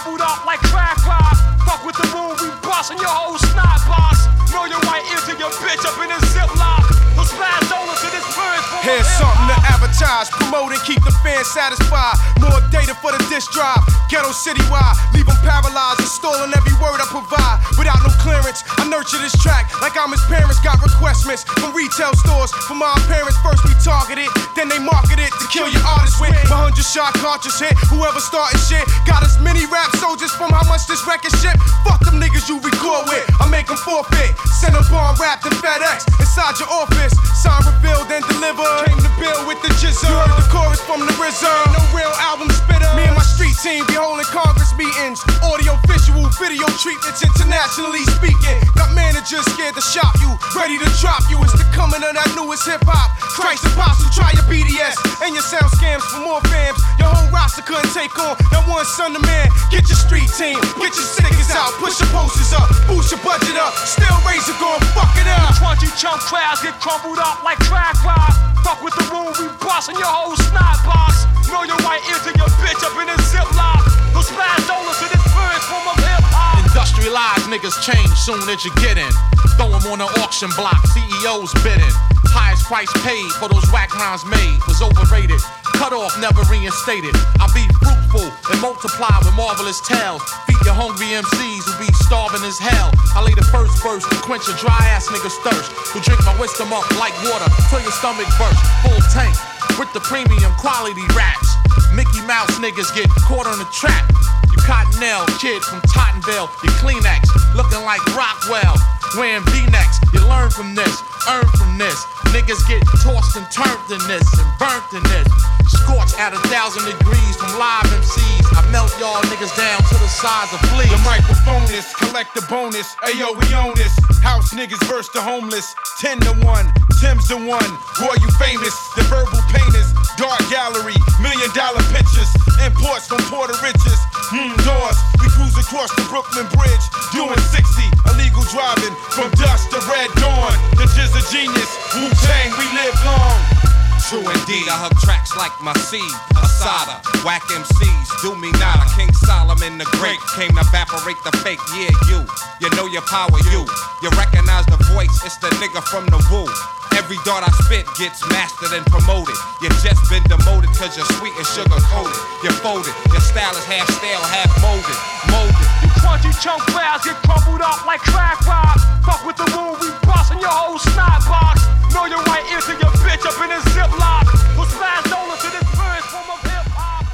crumbled up like crack rock. Fuck with the moon, we bustin' your whole snot box. Know your right ear to your bitch up in a ziplock. Those flash dollars to this purge. Here's something to advertise, promote and keep the fans satisfied. More data for the disc drive, ghetto citywide. Leave them paralyzed, installing every word I provide. Without no clearance, I nurture this track like I'm his parents. Got requestments from retail stores. From our parents, first we targeted, then they market it to kill your artist with. My 100-shot cartridge hit, whoever started shit. Got as many rap soldiers from how much this record ship. Fuck them niggas you record with, I make them forfeit. Send them bomb wrapped in FedEx inside your office. Sign revealed and delivered. Came to build with the jizzle. You heard the chorus from the RZA. Ain't no real album spitter. Me and my street team be holding Congress meetings. Audio, visual, video treatments, internationally speaking. Got managers scared to shop you, ready to drop you. It's the coming of that newest hip hop. Christ apostle, try your BDS and your sound scams for more fams. Your whole roster couldn't take on that one son of man. Get your street team, get your stickers out, push your posters up, boost your budget up. Still Razor gon' fuck it up. Crunchy chunk crowds get crumbled up like crack rock. Fuck with the moon, we bustin' your whole snot box. Know your right ear to your bitch up in a ziplock. Those splash dollars to this purge form of hip hop. Industrialized niggas change soon as you get in. Throw them on the auction block, CEOs bidding. Highest price paid for those whack rhymes made was overrated. Cut off, never reinstated. I'll be fruitful and multiply with marvelous tales. Feed your hungry MCs who be starving as hell. I lay the first verse to quench a dry ass nigga's thirst. Who drink my wisdom up like water till your stomach burst. Full tank with the premium quality raps. Mickey Mouse niggas get caught on the trap. You Cottonelle kid from Tottenville, you Kleenex looking like Rockwell. Wearing V-necks, you learn from this, earn from this. Niggas get tossed and turned in this and burnt in this. Scorched at 1,000 degrees from live MCs. I melt y'all niggas down to the size of fleas. The microphone is, collect the bonus. Ayo, we own this. House niggas verse the homeless. 10 to 1, Tim's the one. Roy, you famous. The verbal painters, dark gallery, $1 million pictures. Imports from Puerto Riches. Doors, we cruise across the Brooklyn Bridge. Doing 60, illegal driving from dusk to red dawn. The Jizz a genius, Wu-Tang, we live long. True indeed, I hug tracks like my seed, Asada. Whack MCs, do me nada. King Solomon the Great came to evaporate the fake. Yeah, you know your power, you recognize the voice, it's the nigga from the woo. Every dart I spit gets mastered and promoted. You just been demoted cause you're sweet and sugar coated. You're folded, your style is half stale, half molded. You crunchy chunk crowds get crumbled up like crack rock. Fuck with the moon, we bustin' your whole snot box. Know your right ear to your bitch up in a ziplock. Those splash dollars to this purge form of hip hop.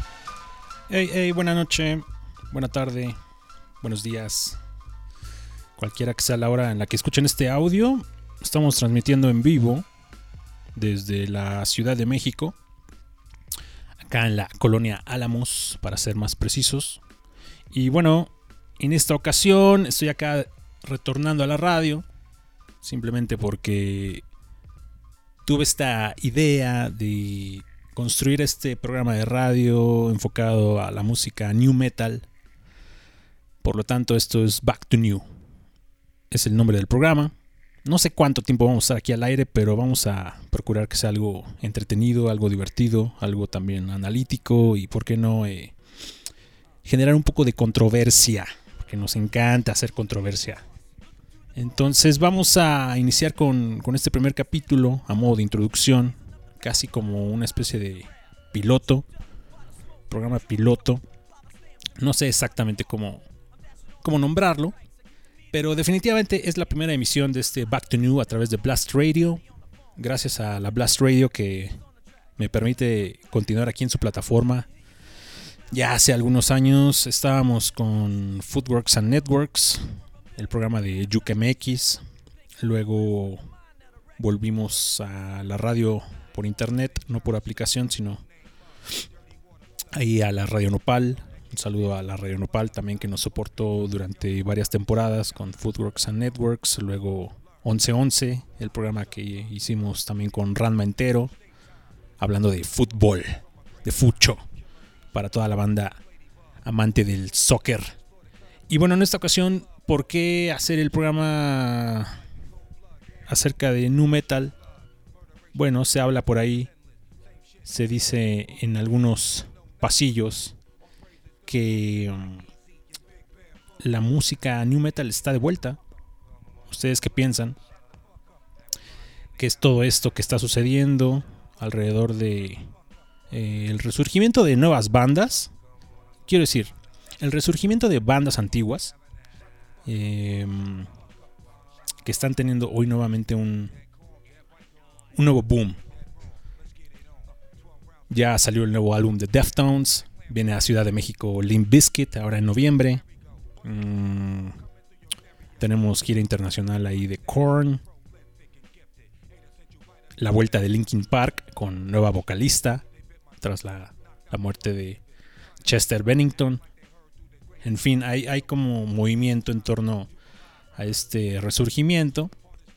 Hey, buena noche, buena tarde, buenos días. Cualquiera que sea la hora en la que escuchen este audio. Estamos transmitiendo en vivo desde la Ciudad de México, acá en la colonia Álamos, para ser más precisos. Y bueno, en esta ocasión estoy acá retornando a la radio, simplemente porque tuve esta idea de construir este programa de radio enfocado a la música new metal. Por lo tanto, esto es Back to New. Es el nombre del programa. No sé cuánto tiempo vamos a estar aquí al aire, pero vamos a procurar que sea algo entretenido, algo divertido, algo también analítico y, ¿por qué no?, generar un poco de controversia, porque nos encanta hacer controversia. Entonces vamos a iniciar con este primer capítulo a modo de introducción, casi como una especie de piloto, programa piloto. No sé exactamente cómo nombrarlo, pero definitivamente es la primera emisión de este Back to New a través de Blast Radio. Gracias a la Blast Radio que me permite continuar aquí en su plataforma. Ya hace algunos años estábamos con Footworks and Networks, el programa de Juke MX. Luego volvimos a la radio por internet, no por aplicación, sino ahí a la Radio Nopal. Un saludo a la Radio Nopal también, que nos soportó durante varias temporadas con Footworks and Networks. Luego 1111, el programa que hicimos también con Ranma Entero, hablando de fútbol, de fucho, para toda la banda amante del soccer. Y bueno, en esta ocasión, ¿por qué hacer el programa acerca de nu metal? Bueno, se habla por ahí, se dice en algunos pasillos que la música new metal está de vuelta. ¿Ustedes qué piensan? ¿Qué es todo esto que está sucediendo alrededor de el resurgimiento de nuevas bandas? Quiero decir, el resurgimiento de bandas antiguas que están teniendo hoy nuevamente un nuevo boom. Ya salió el nuevo álbum de Deftones, viene a Ciudad de México Limp Bizkit ahora en noviembre. Tenemos gira internacional ahí de Korn. La vuelta de Linkin Park con nueva vocalista tras la muerte de Chester Bennington. En fin, hay como movimiento en torno a este resurgimiento,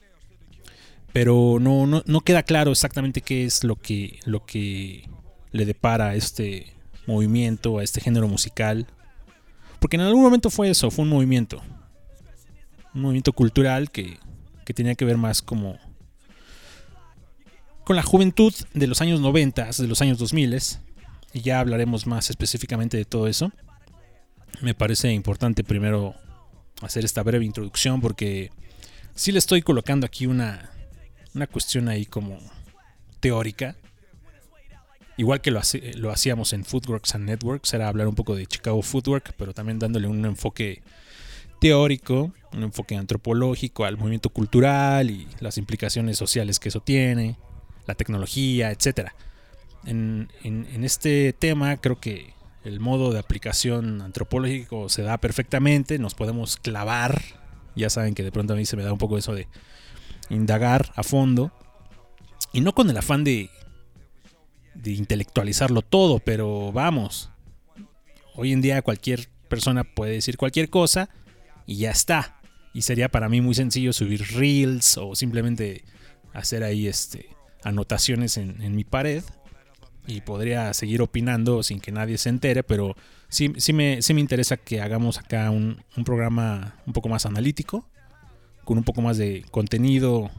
pero no queda claro exactamente qué es lo que le depara a este movimiento, a este género musical, porque en algún momento fue eso, fue un movimiento cultural que tenía que ver más como con la juventud de los años 90, de los años 2000, y ya hablaremos más específicamente de todo eso. Me parece importante primero hacer esta breve introducción porque sí le estoy colocando aquí una cuestión ahí como teórica. Igual que lo hacíamos en Footworks and Networks, era hablar un poco de Chicago Footwork, pero también dándole un enfoque teórico, un enfoque antropológico al movimiento cultural y las implicaciones sociales que eso tiene, la tecnología, etc. En este tema creo que el modo de aplicación antropológico se da perfectamente, nos podemos clavar. Ya saben que de pronto a mí se me da un poco eso de indagar a fondo, y no con el afán de intelectualizarlo todo, pero vamos, hoy en día cualquier persona puede decir cualquier cosa y ya está, y sería para mí muy sencillo subir reels o simplemente hacer ahí anotaciones en mi pared y podría seguir opinando sin que nadie se entere, pero sí me interesa que hagamos acá un programa un poco más analítico, con un poco más de contenido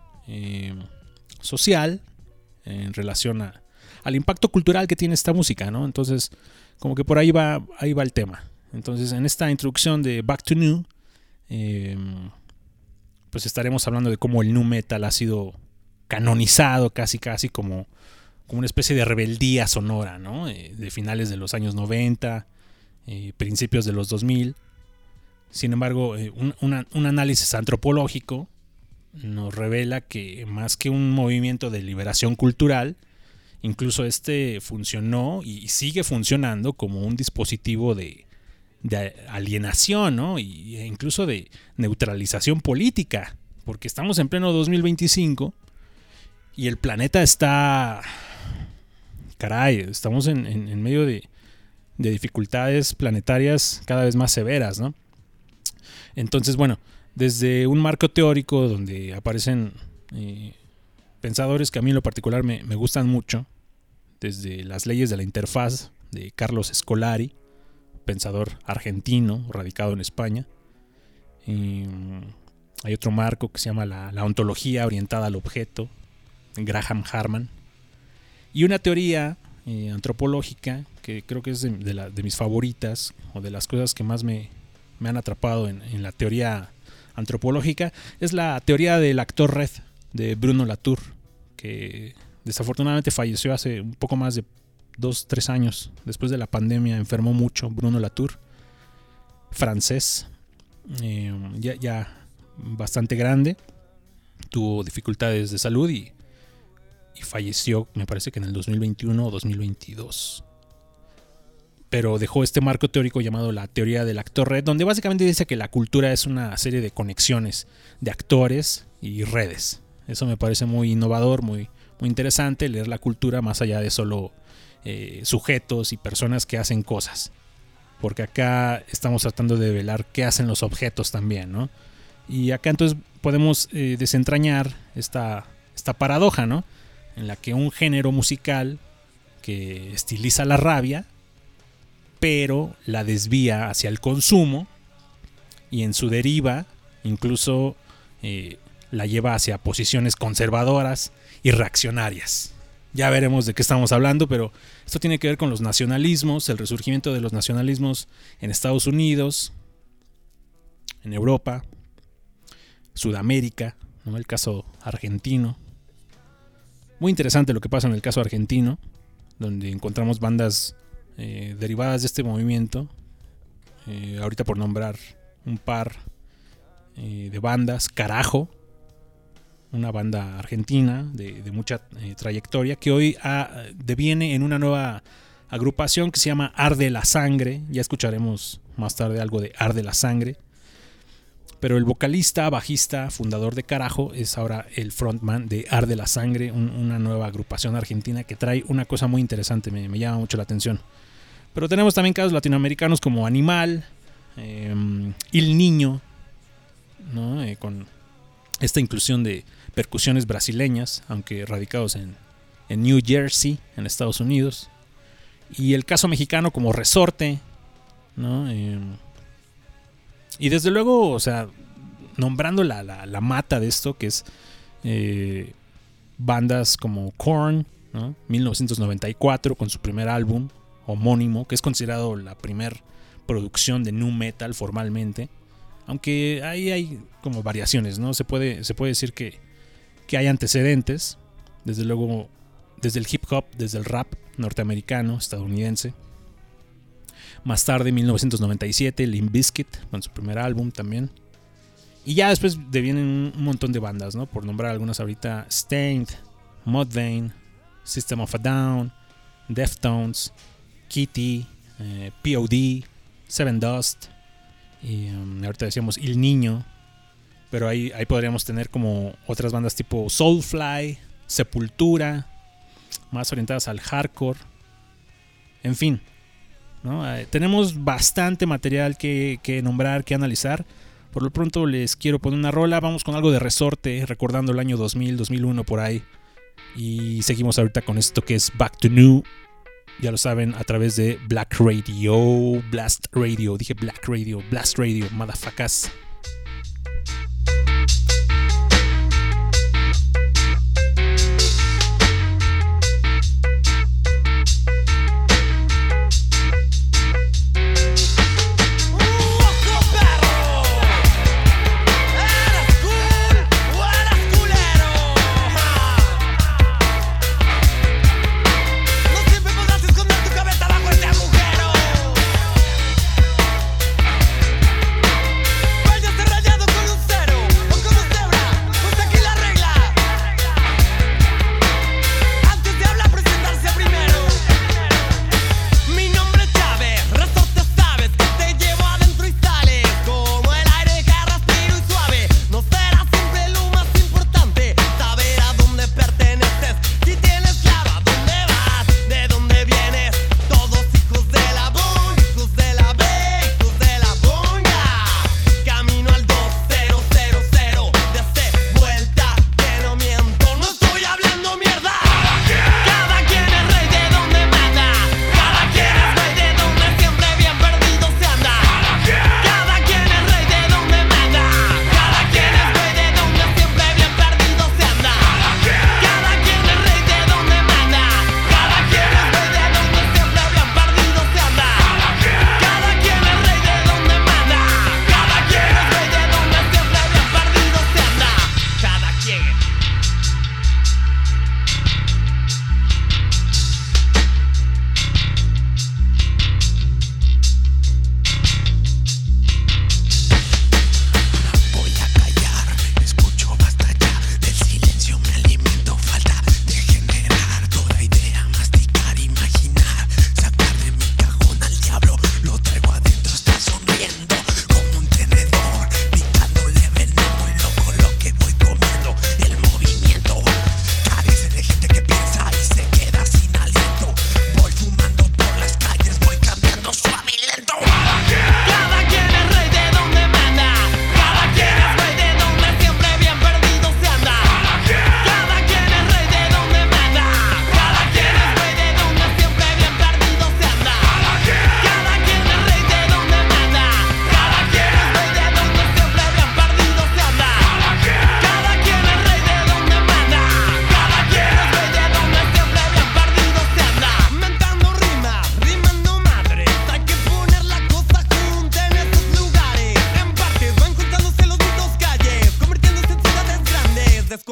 social en relación al impacto cultural que tiene esta música, ¿no? Entonces, como que por ahí va el tema. Entonces, en esta introducción de Back to New, pues estaremos hablando de cómo el nu metal ha sido canonizado casi como una especie de rebeldía sonora, ¿no? De finales de los años 90, principios de los 2000. Sin embargo, un análisis antropológico nos revela que más que un movimiento de liberación cultural, incluso funcionó y sigue funcionando como un dispositivo de alienación, ¿no? E incluso de neutralización política, porque estamos en pleno 2025 y el planeta está... Caray, estamos en medio de dificultades planetarias cada vez más severas, ¿no? Entonces, bueno, desde un marco teórico donde aparecen pensadores que a mí en lo particular me gustan mucho, desde las leyes de la interfaz de Carlos Scolari, pensador argentino radicado en España. Hay otro marco que se llama la ontología orientada al objeto, Graham Harman, y una teoría antropológica que creo que es de mis favoritas, o de las cosas que más me han atrapado en la teoría antropológica, es la teoría del actor Red de Bruno Latour, que desafortunadamente falleció hace un poco más de 2-3 años. Después de la pandemia enfermó mucho Bruno Latour, francés, ya bastante grande, tuvo dificultades de salud y falleció, me parece que en el 2021 o 2022. Pero dejó este marco teórico llamado la teoría del actor red, donde básicamente dice que la cultura es una serie de conexiones de actores y redes. Eso me parece muy innovador, muy interesante, leer la cultura más allá de solo sujetos y personas que hacen cosas. Porque acá estamos tratando de develar qué hacen los objetos también, ¿no? Y acá entonces podemos desentrañar esta paradoja, ¿no? En la que un género musical que estiliza la rabia, pero la desvía hacia el consumo, y en su deriva incluso la lleva hacia posiciones conservadoras y reaccionarias. Ya veremos de qué estamos hablando, pero esto tiene que ver con los nacionalismos, el resurgimiento de los nacionalismos en Estados Unidos, en Europa, Sudamérica, ¿no? El caso argentino. Muy interesante lo que pasa en el caso argentino, donde encontramos bandas derivadas de este movimiento. Ahorita por nombrar un par de bandas, Carajo, una banda argentina de mucha trayectoria, que hoy deviene en una nueva agrupación que se llama Arde la Sangre. Ya escucharemos más tarde algo de Arde la Sangre. Pero el vocalista, bajista, fundador de Carajo es ahora el frontman de Arde la Sangre, una nueva agrupación argentina que trae una cosa muy interesante, me llama mucho la atención. Pero tenemos también casos latinoamericanos como Animal, Il Niño, ¿no? Con esta inclusión de percusiones brasileñas, aunque radicados en New Jersey, en Estados Unidos. Y el caso mexicano como Resorte, ¿no? Y desde luego, o sea, nombrando la mata de esto, que es bandas como Korn, ¿no? 1994, con su primer álbum homónimo, que es considerado la primer producción de nu metal formalmente. Aunque ahí hay como variaciones, ¿no? Se puede decir que hay antecedentes, desde luego, desde el hip hop, desde el rap norteamericano, estadounidense. Más tarde, en 1997, Limp Bizkit, con su primer álbum también. Y ya después vienen un montón de bandas, ¿no? Por nombrar algunas ahorita: Stained, Mudvayne, System of a Down, Deftones, Kitty, POD, Seven Dust. Y ahorita decíamos Il Niño. Pero ahí podríamos tener como otras bandas tipo Soulfly, Sepultura, más orientadas al hardcore. En fin, ¿no? Tenemos bastante material que nombrar, que analizar. Por lo pronto les quiero poner una rola. Vamos con algo de Resorte, recordando el año 2000, 2001 por ahí. Y seguimos ahorita con esto que es Back to New. Ya lo saben, a través de Black Radio, Blast Radio. Dije Black Radio, Blast Radio, motherfuckers. Vayas rayado con un cero, o como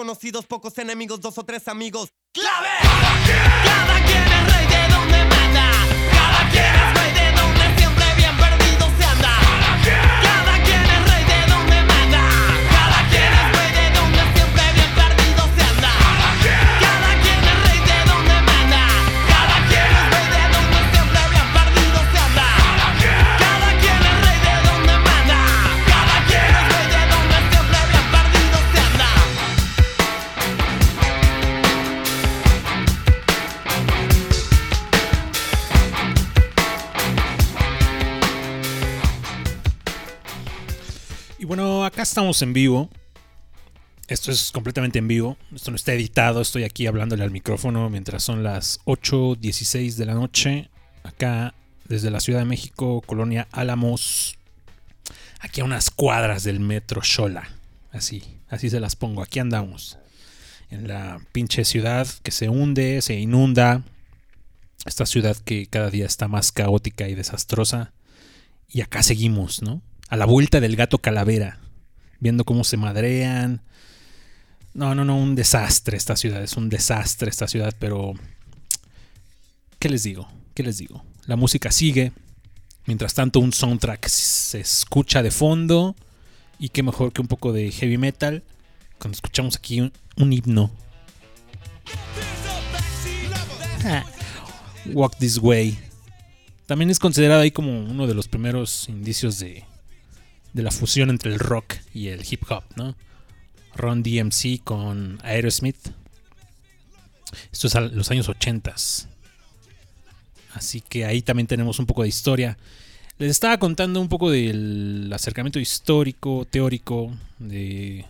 conocidos, pocos enemigos, 2 o 3 amigos. ¡Clave! Cada quien es rey de donde manda. Cada quien es rey de donde siempre bien perdido se anda. Cada quien es rey de donde manda. Cada quien es rey de donde siempre bien perdido se anda. Cada quien es rey de donde manda. Cada quien es rey de donde siempre bien perdido se anda. Cada quien es rey de donde manda. Cada quien es rey de donde siempre bien perdido se anda. Y bueno, acá estamos en vivo. Esto es completamente en vivo. Esto no está editado. Estoy aquí hablándole al micrófono mientras son las 8:16 de la noche. Acá desde la Ciudad de México, Colonia Álamos. Aquí a unas cuadras del metro Xola. Así se las pongo. Aquí andamos. En la pinche ciudad que se hunde, se inunda. Esta ciudad que cada día está más caótica y desastrosa. Y acá seguimos, ¿no? A la vuelta del gato calavera, viendo cómo se madrean. No, un desastre esta ciudad, es un desastre esta ciudad, pero ¿qué les digo? La música sigue, mientras tanto un soundtrack se escucha de fondo, y qué mejor que un poco de heavy metal, cuando escuchamos aquí un himno. Walk This Way. También es considerado ahí como uno de los primeros indicios de la fusión entre el rock y el hip hop, ¿no? Run DMC con Aerosmith. Esto es a los años 80. Así que ahí también tenemos un poco de historia. Les estaba contando un poco del acercamiento histórico, teórico de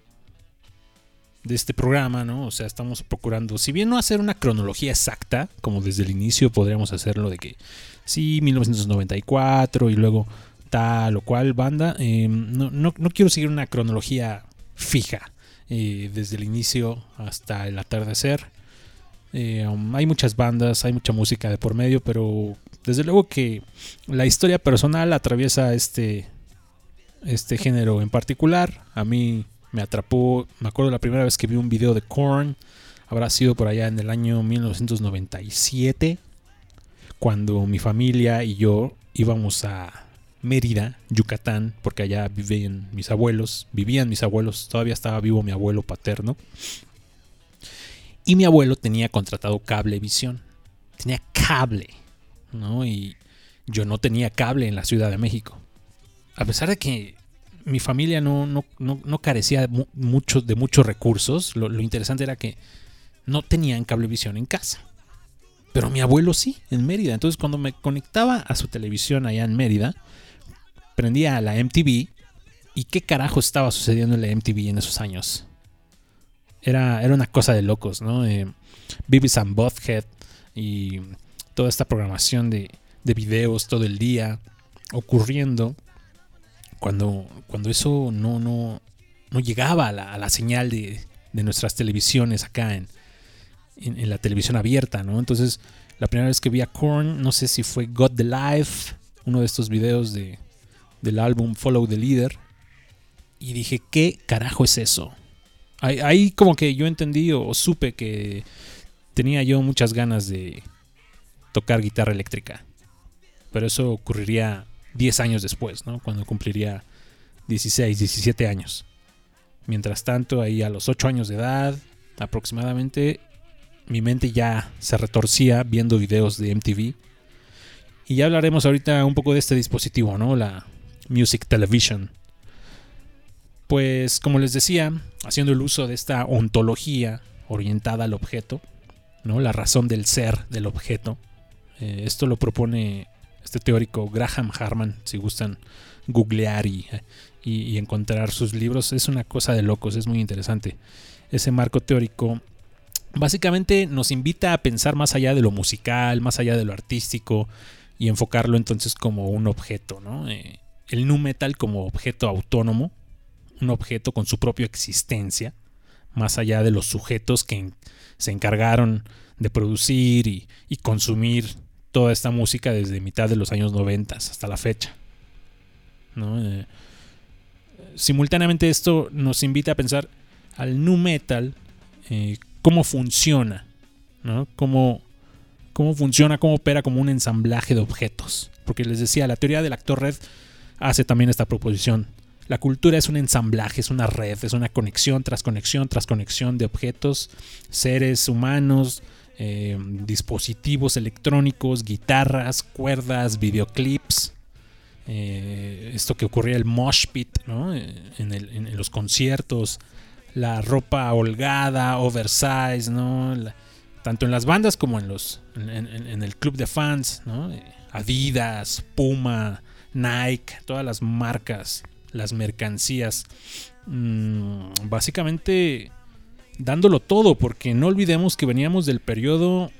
este programa, ¿no? O sea, estamos procurando, si bien no hacer una cronología exacta, como desde el inicio podríamos hacerlo de que sí, 1994 y luego tal o cual banda, no quiero seguir una cronología fija desde el inicio hasta el atardecer. Hay muchas bandas, hay mucha música de por medio, pero desde luego que la historia personal atraviesa este género en particular. A mí me atrapó, me acuerdo la primera vez que vi un video de Korn, habrá sido por allá en el año 1997, cuando mi familia y yo íbamos a Mérida, Yucatán, porque allá vivían mis abuelos, todavía estaba vivo mi abuelo paterno. Y mi abuelo tenía contratado Cablevisión. Tenía cable, ¿no? Y yo no tenía cable en la Ciudad de México. A pesar de que mi familia no carecía de muchos recursos, lo interesante era que no tenían Cablevisión en casa. Pero mi abuelo sí, en Mérida. Entonces cuando me conectaba a su televisión allá en Mérida, prendía a la MTV. ¿Y qué carajo estaba sucediendo en la MTV en esos años? Era una cosa de locos, ¿no? Beavis and Butthead y toda esta programación de videos todo el día ocurriendo cuando eso no llegaba a la señal de nuestras televisiones acá en la televisión abierta, ¿no? Entonces, la primera vez que vi a Korn, no sé si fue Got the Life, uno de estos videos del álbum Follow the Leader, y dije, ¿qué carajo es eso? Ahí como que yo entendí o supe que tenía yo muchas ganas de tocar guitarra eléctrica, pero eso ocurriría 10 años después, ¿no? Cuando cumpliría 16, 17 años. Mientras tanto, ahí a los 8 años de edad aproximadamente, mi mente ya se retorcía viendo videos de MTV. Y ya hablaremos ahorita un poco de este dispositivo, ¿no? La Music Television. Pues como les decía, haciendo el uso de esta ontología orientada al objeto, ¿no? La razón del ser del objeto. Esto lo propone este teórico Graham Harman, si gustan googlear y encontrar sus libros. Es una cosa de locos, es muy interesante. Ese marco teórico básicamente nos invita a pensar más allá de lo musical, más allá de lo artístico, y enfocarlo entonces como un objeto, ¿no? El nu metal como objeto autónomo, un objeto con su propia existencia, más allá de los sujetos que se encargaron de producir y consumir toda esta música desde mitad de los años 90 hasta la fecha, ¿no? Simultáneamente esto nos invita a pensar al nu metal, cómo funciona, ¿no? Cómo funciona, cómo opera como un ensamblaje de objetos. Porque les decía, la teoría del actor red hace también esta proposición. La cultura es un ensamblaje, es una red, es una conexión tras conexión tras conexión de objetos, seres humanos, dispositivos electrónicos, guitarras, cuerdas, videoclips. Esto que ocurría el mosh pit, ¿no? en los conciertos, la ropa holgada, oversize, ¿no? Tanto en las bandas como en el club de fans, ¿no? Adidas, Puma, Nike, todas las marcas, las mercancías, básicamente dándolo todo, porque no olvidemos que veníamos del periodo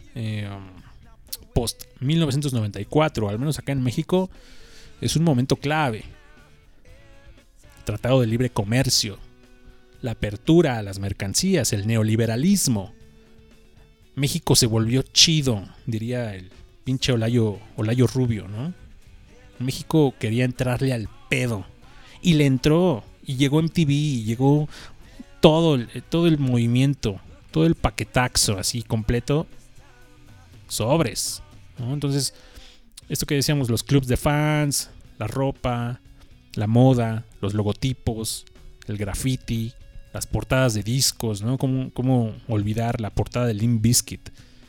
post 1994, al menos acá en México es un momento clave. Tratado de Libre Comercio, la apertura a las mercancías, el neoliberalismo. México se volvió chido, diría el pinche Olayo Rubio, ¿no? México quería entrarle al pedo y le entró, y llegó MTV, y llegó todo el movimiento, todo el paquetaxo así completo, sobres, ¿no? Entonces, esto que decíamos, los clubs de fans, la ropa, la moda, los logotipos, el graffiti, las portadas de discos, ¿no? ¿Cómo olvidar la portada de Limp Bizkit?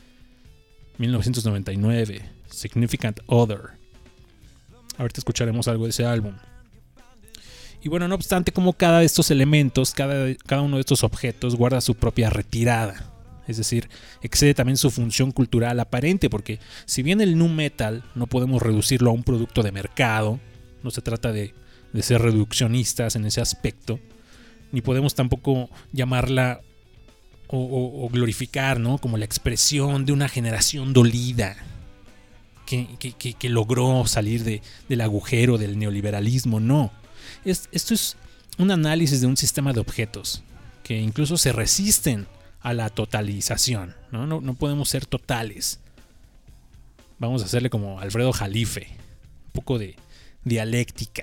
1999, Significant Other. Ahorita escucharemos algo de ese álbum. Y bueno, no obstante, como cada de estos elementos, cada uno de estos objetos guarda su propia retirada. Es decir, excede también su función cultural aparente, porque si bien el nu metal no podemos reducirlo a un producto de mercado, no se trata de ser reduccionistas en ese aspecto, ni podemos tampoco llamarla o glorificar, ¿no? Como la expresión de una generación dolida que logró salir del agujero del neoliberalismo. No, esto es un análisis de un sistema de objetos que incluso se resisten a la totalización, ¿no? No podemos ser totales. Vamos a hacerle como Alfredo Jalife, un poco de dialéctica.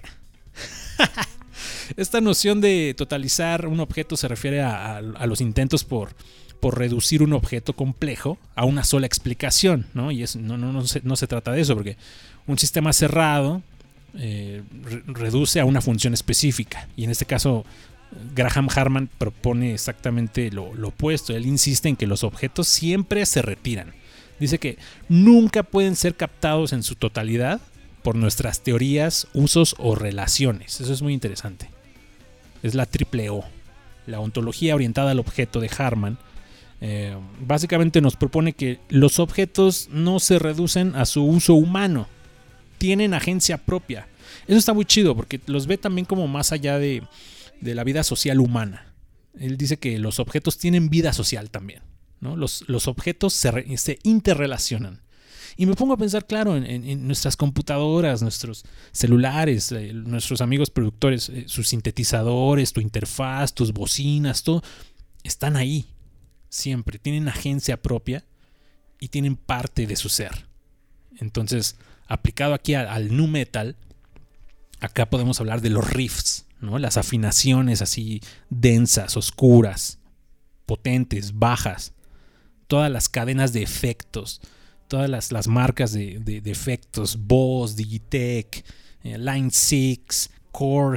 Esta noción de totalizar un objeto se refiere a los intentos por reducir un objeto complejo a una sola explicación, ¿no? Y no se trata de eso, porque un sistema cerrado reduce a una función específica. Y en este caso, Graham Harman propone exactamente lo opuesto. Él insiste en que los objetos siempre se retiran. Dice que nunca pueden ser captados en su totalidad por nuestras teorías, usos o relaciones. Eso es muy interesante. Es la triple O. La ontología orientada al objeto de Harman básicamente nos propone que los objetos no se reducen a su uso humano. Tienen agencia propia. Eso está muy chido porque los ve también como más allá de la vida social humana. Él dice que los objetos tienen vida social también, ¿no? Los objetos se interrelacionan. Y me pongo a pensar, claro, en nuestras computadoras, nuestros celulares, nuestros amigos productores, sus sintetizadores, tu interfaz, tus bocinas, todo, están ahí. Siempre tienen agencia propia y tienen parte de su ser. Entonces, aplicado aquí al nu metal, acá podemos hablar de los riffs, ¿no? Las afinaciones así densas, oscuras, potentes, bajas, todas las cadenas de efectos, todas las marcas de efectos, Boss, Digitech, Line 6, Korg,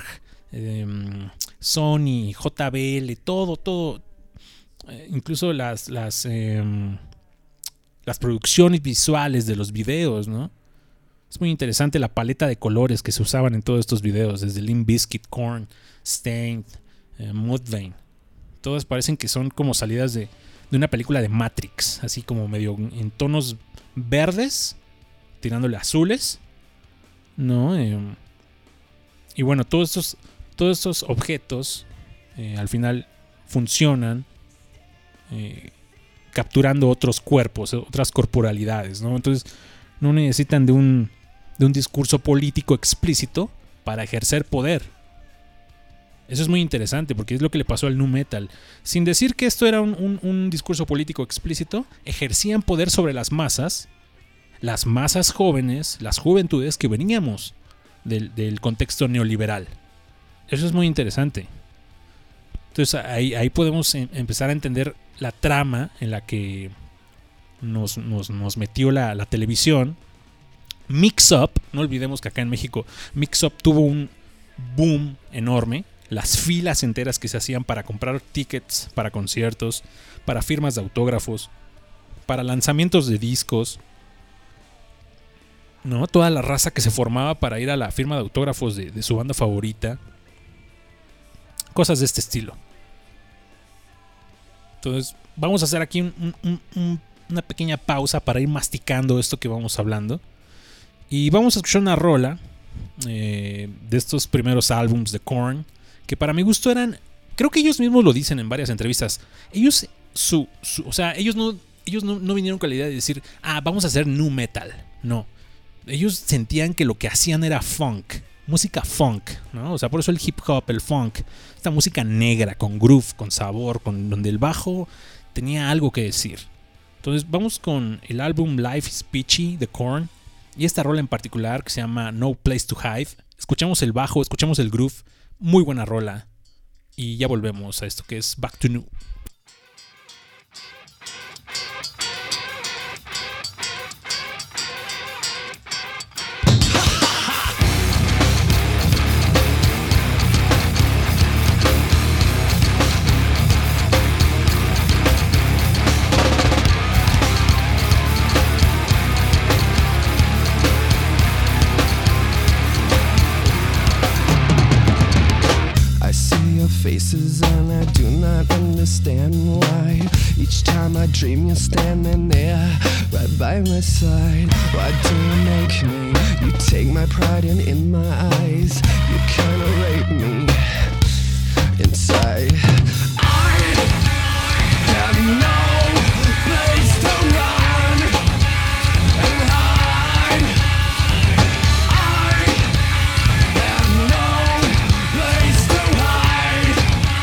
Sony, JBL, todo, incluso las producciones visuales de los videos, ¿no? Es muy interesante la paleta de colores que se usaban en todos estos videos, desde Limp Bizkit, Korn, Stained, Mudvayne. Todas parecen que son como salidas de una película de Matrix, así como medio en tonos verdes, tirándole azules, ¿no? Y bueno, todos estos objetos al final funcionan capturando otros cuerpos, otras corporalidades, ¿no? Entonces no necesitan de un discurso político explícito para ejercer poder. Eso es muy interesante porque es lo que le pasó al nu metal. Sin decir que esto era un discurso político explícito, ejercían poder sobre las masas jóvenes, las juventudes que veníamos del contexto neoliberal. Eso es muy interesante. Entonces ahí podemos empezar a entender la trama en la que nos metió la televisión. Mix Up, no olvidemos que acá en México Mix Up tuvo un boom enorme. Las filas enteras que se hacían para comprar tickets para conciertos, para firmas de autógrafos, para lanzamientos de discos, ¿no? Toda la raza que se formaba para ir a la firma de autógrafos de su banda favorita. Cosas de este estilo. Entonces vamos a hacer aquí una pequeña pausa para ir masticando esto que vamos hablando. Y vamos a escuchar una rola de estos primeros álbums de Korn, que para mi gusto eran, creo que ellos mismos lo dicen en varias entrevistas. Ellos o sea, ellos no vinieron con la idea de decir, vamos a hacer nu metal. No. Ellos sentían que lo que hacían era funk, música funk, ¿no? O sea, por eso el hip hop, el funk, esta música negra, con groove, con sabor, donde el bajo tenía algo que decir. Entonces vamos con el álbum Life is Peachy de Korn y esta rola en particular que se llama No Place to Hide. Escuchamos el bajo, escuchamos el groove, muy buena rola. Y ya volvemos a esto que es Back to New. Faces and I do not understand why each time I dream you're standing there right by my side. Why do you make me? You take my pride and in my eyes you kinda rape me inside. I have no place to run and hide. I have no place to hide.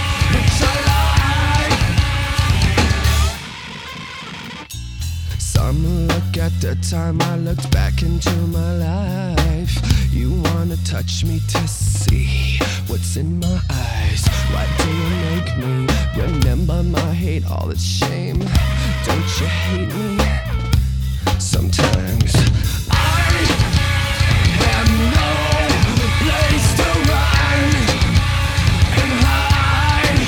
Some look at the time I looked back into my life. You wanna touch me to see what's in my eyes. Why do you make me remember my hate, all its shame? Don't you hate me? Sometimes I have no place to run and hide.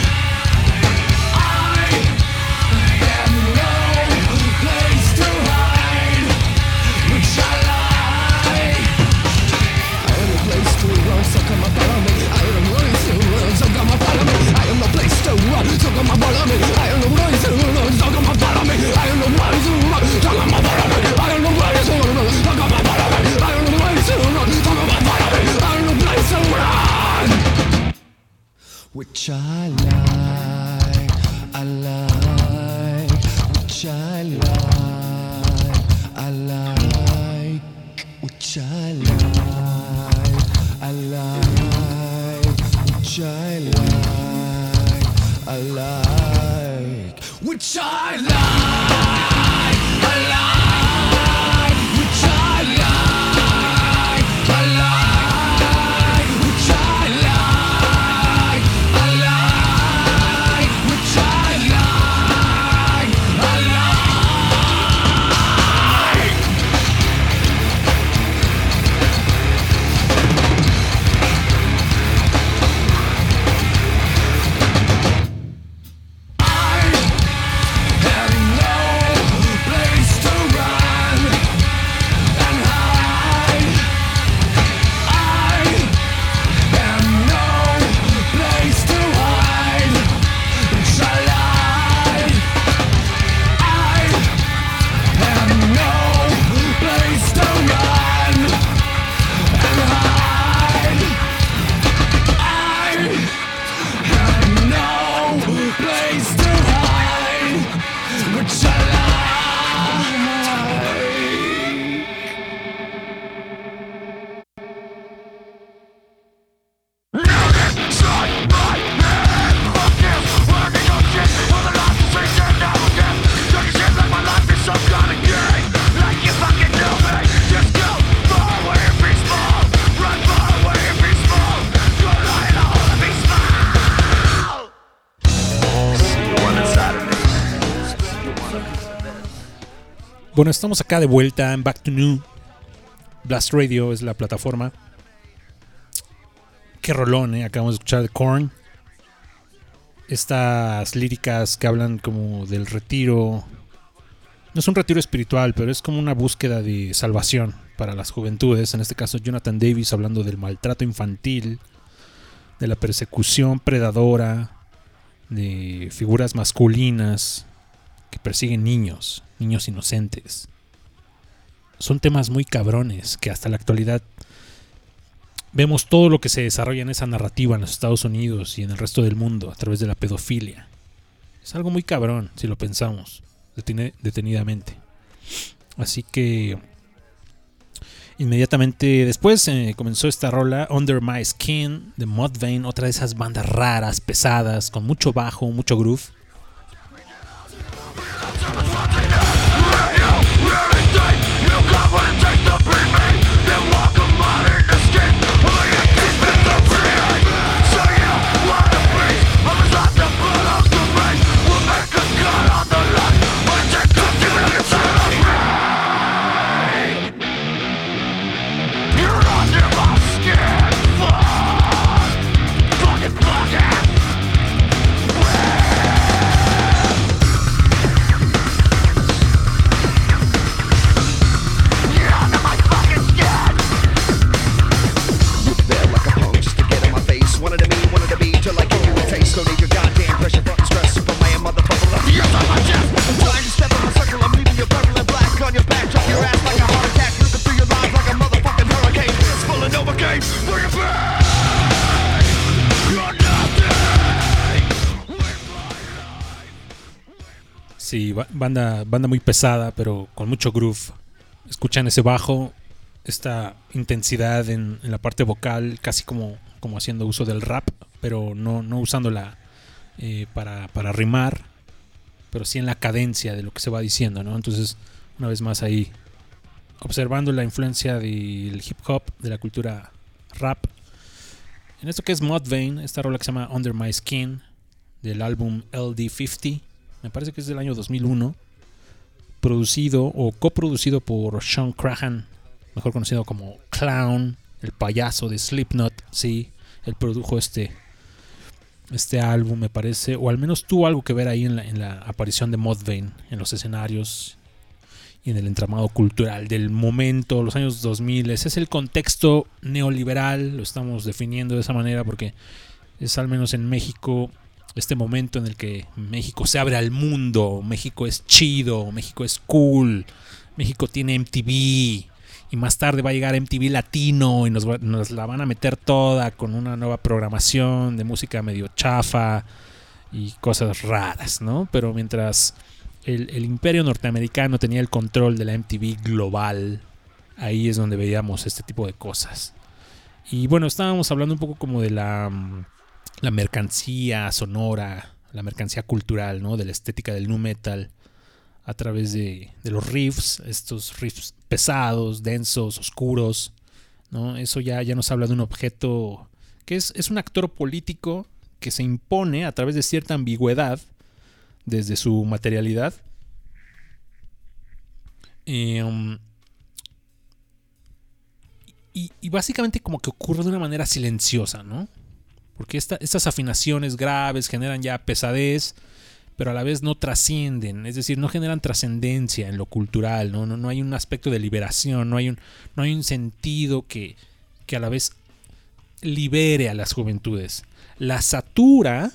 I have no place to hide, which I like. I have no place to run, so come up follow me. I have no place to run, so come up follow me. I have no place to run, so come up follow me. I have no place to run, so come up follow me. I have no place to run, so come up follow me. I have no place to run, so come up follow me. I have no place to run, so come up follow me. I have no place to run, which I like, which I like, which I like, which I like, which I like, which I like, which I like, which I like. I have no Bueno, estamos acá de vuelta en Back to New. Blast Radio es la plataforma. Qué rolón, acabamos de escuchar de Korn. Estas líricas que hablan como del retiro. No es un retiro espiritual, pero es como una búsqueda de salvación para las juventudes. En este caso, Jonathan Davis hablando del maltrato infantil, de la persecución predadora, de figuras masculinas que persiguen niños inocentes. Son temas muy cabrones que hasta la actualidad vemos todo lo que se desarrolla en esa narrativa en los Estados Unidos y en el resto del mundo a través de la pedofilia. Es algo muy cabrón si lo pensamos detenidamente. Así que inmediatamente después comenzó esta rola Under My Skin de Mudvayne, otra de esas bandas raras, pesadas, con mucho bajo, mucho groove. Sí, banda muy pesada, pero con mucho groove. Escuchan ese bajo, esta intensidad en la parte vocal, casi como haciendo uso del rap, pero no usándola para rimar, pero sí en la cadencia de lo que se va diciendo, ¿no? Entonces, una vez más ahí, observando la influencia del hip hop, de la cultura rap. En esto que es Mudvayne, esta rola que se llama Under My Skin, del álbum LD50, me parece que es del año 2001, producido o coproducido por Sean Crahan, mejor conocido como Clown, el payaso de Slipknot. Sí, él produjo este álbum, me parece, o al menos tuvo algo que ver ahí en la aparición de Mudvayne en los escenarios y en el entramado cultural del momento, los años 2000. Ese es el contexto neoliberal, lo estamos definiendo de esa manera porque es, al menos en México, este momento en el que México se abre al mundo, México es chido, México es cool, México tiene MTV y más tarde va a llegar MTV Latino y nos la van a meter toda con una nueva programación de música medio chafa y cosas raras, ¿no? Pero mientras el imperio norteamericano tenía el control de la MTV global, ahí es donde veíamos este tipo de cosas. Y bueno, estábamos hablando un poco como de la mercancía sonora, la mercancía cultural, ¿no? De la estética del nu metal a través de los riffs, estos riffs pesados, densos, oscuros, ¿no? Eso ya nos habla de un objeto que es un actor político que se impone a través de cierta ambigüedad desde su materialidad. Y básicamente como que ocurre de una manera silenciosa, ¿no? Porque estas afinaciones graves generan ya pesadez, pero a la vez no trascienden, es decir, no generan trascendencia en lo cultural, no hay un aspecto de liberación, no hay un sentido que a la vez libere a las juventudes. Las satura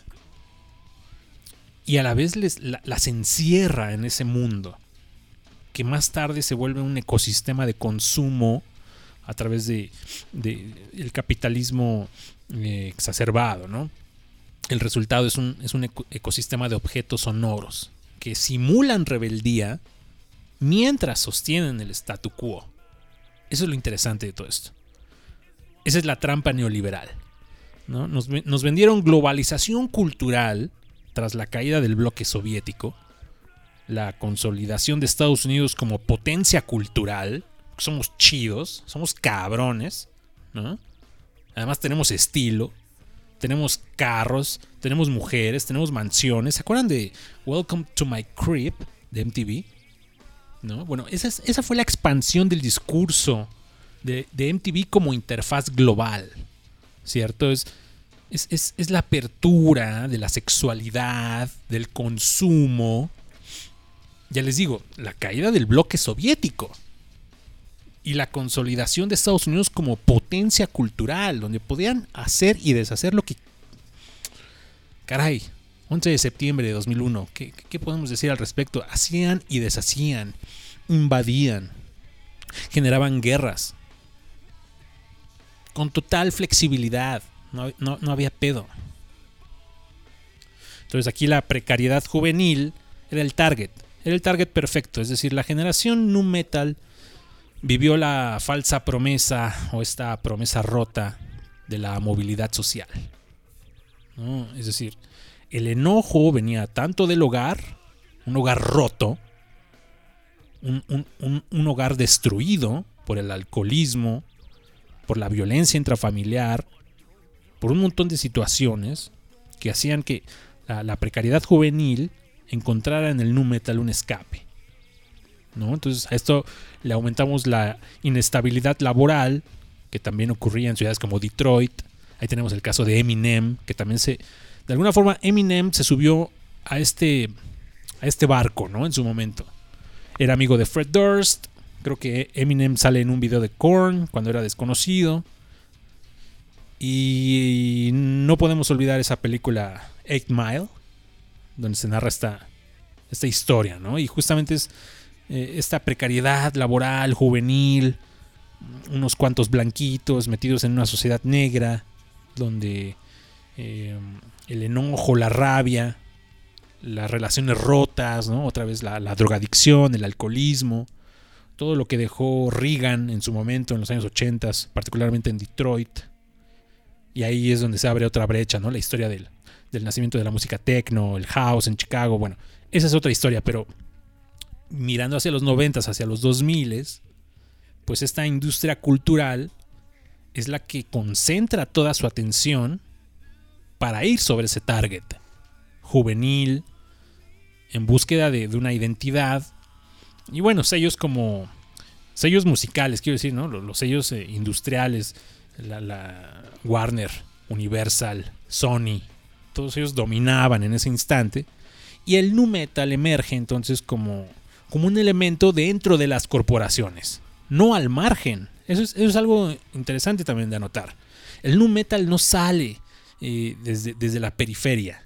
y a la vez las encierra en ese mundo, que más tarde se vuelve un ecosistema de consumo a través de el capitalismo exacerbado, ¿no? El resultado es un ecosistema de objetos sonoros que simulan rebeldía mientras sostienen el statu quo. Eso es lo interesante de todo esto. Esa es la trampa neoliberal, ¿no? Nos vendieron globalización cultural tras la caída del bloque soviético, la consolidación de Estados Unidos como potencia cultural. Somos chidos, somos cabrones, ¿no? Además tenemos estilo, tenemos carros, tenemos mujeres, tenemos mansiones. ¿Se acuerdan de Welcome to My Crib de MTV? ¿no? Bueno, esa fue la expansión del discurso de MTV como interfaz global, ¿cierto? Es la apertura de la sexualidad, del consumo. Ya les digo, la caída del bloque soviético y la consolidación de Estados Unidos como potencia cultural, donde podían hacer y deshacer lo que... Caray, 11 de septiembre de 2001, ¿qué podemos decir al respecto? Hacían y deshacían, invadían, generaban guerras, con total flexibilidad, no había pedo. Entonces aquí la precariedad juvenil era el target perfecto, es decir, la generación nu metal vivió la falsa promesa o esta promesa rota de la movilidad social, ¿no? Es decir, el enojo venía tanto del hogar, un hogar roto, un hogar destruido por el alcoholismo, por la violencia intrafamiliar, por un montón de situaciones que hacían que la precariedad juvenil encontrara en el nu metal un escape, ¿no? Entonces a esto le aumentamos la inestabilidad laboral que también ocurría en ciudades como Detroit. Ahí tenemos el caso de Eminem, que también de alguna forma Eminem se subió a este barco, ¿no? En su momento. Era amigo de Fred Durst. Creo que Eminem sale en un video de Korn cuando era desconocido. Y no podemos olvidar esa película 8 Mile, donde se narra esta historia, ¿no? Y justamente es esta precariedad laboral, juvenil, unos cuantos blanquitos metidos en una sociedad negra, donde el enojo, la rabia, las relaciones rotas, ¿no? Otra vez la drogadicción, el alcoholismo, todo lo que dejó Reagan en su momento, en los años 80, particularmente en Detroit. Y ahí es donde se abre otra brecha, ¿no? La historia del nacimiento de la música techno, el house en Chicago. Bueno, esa es otra historia, pero mirando hacia los 90s, hacia los 2000s, pues esta industria cultural es la que concentra toda su atención para ir sobre ese target juvenil, en búsqueda de una identidad. Y bueno, sellos musicales, quiero decir, ¿no? Los sellos industriales, la Warner, Universal, Sony, todos ellos dominaban en ese instante. Y el nu metal emerge entonces como un elemento dentro de las corporaciones, no al margen. Eso es algo interesante también de anotar. El nu metal no sale desde la periferia.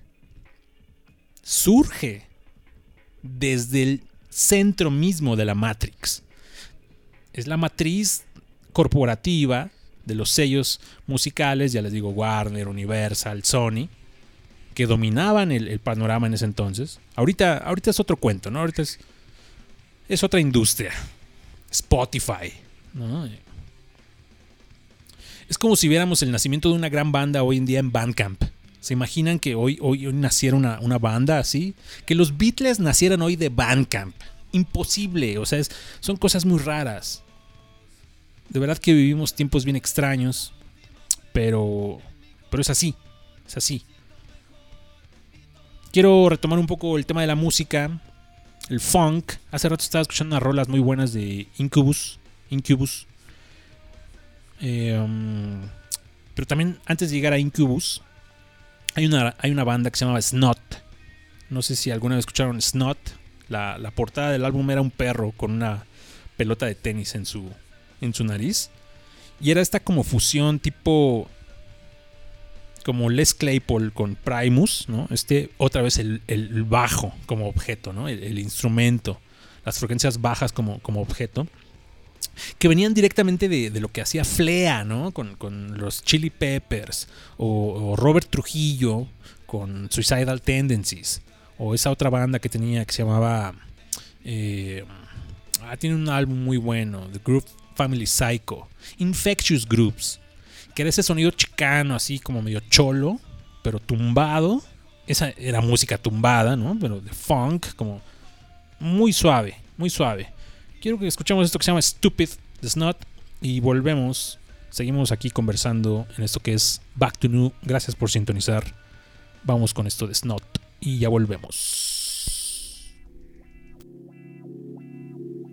Surge desde el centro mismo de la Matrix. Es la matriz corporativa de los sellos musicales, ya les digo, Warner, Universal, Sony, que dominaban el panorama en ese entonces. Ahorita es otro cuento, ¿no? Ahorita es otra industria. Spotify, ¿no? Es como si viéramos el nacimiento de una gran banda hoy en día en Bandcamp. ¿Se imaginan que hoy naciera una banda así? Que los Beatles nacieran hoy de Bandcamp. Imposible, o sea, son cosas muy raras. De verdad que vivimos tiempos bien extraños, pero es así, es así. Quiero retomar un poco el tema de la música, el funk. Hace rato estaba escuchando unas rolas muy buenas de Incubus. Pero también antes de llegar a Incubus, hay una banda que se llamaba Snot. No sé si alguna vez escucharon Snot. La portada del álbum era un perro con una pelota de tenis en su nariz. Y era esta como fusión tipo como Les Claypool con Primus, ¿no? Otra vez el bajo como objeto, ¿no? El instrumento, las frecuencias bajas como objeto, que venían directamente de lo que hacía Flea, ¿no? Con los Chili Peppers, o Robert Trujillo con Suicidal Tendencies, o esa otra banda que tenía que se llamaba tiene un álbum muy bueno, The Groove Family Psycho, Infectious Grooves, que era ese sonido chicano, así como medio cholo, pero tumbado. Esa era música tumbada, ¿no? Pero de funk, como muy suave, muy suave. Quiero que escuchemos esto que se llama Stupid de Snot y volvemos. Seguimos aquí conversando en esto que es Back to New. Gracias por sintonizar. Vamos con esto de Snot y ya volvemos.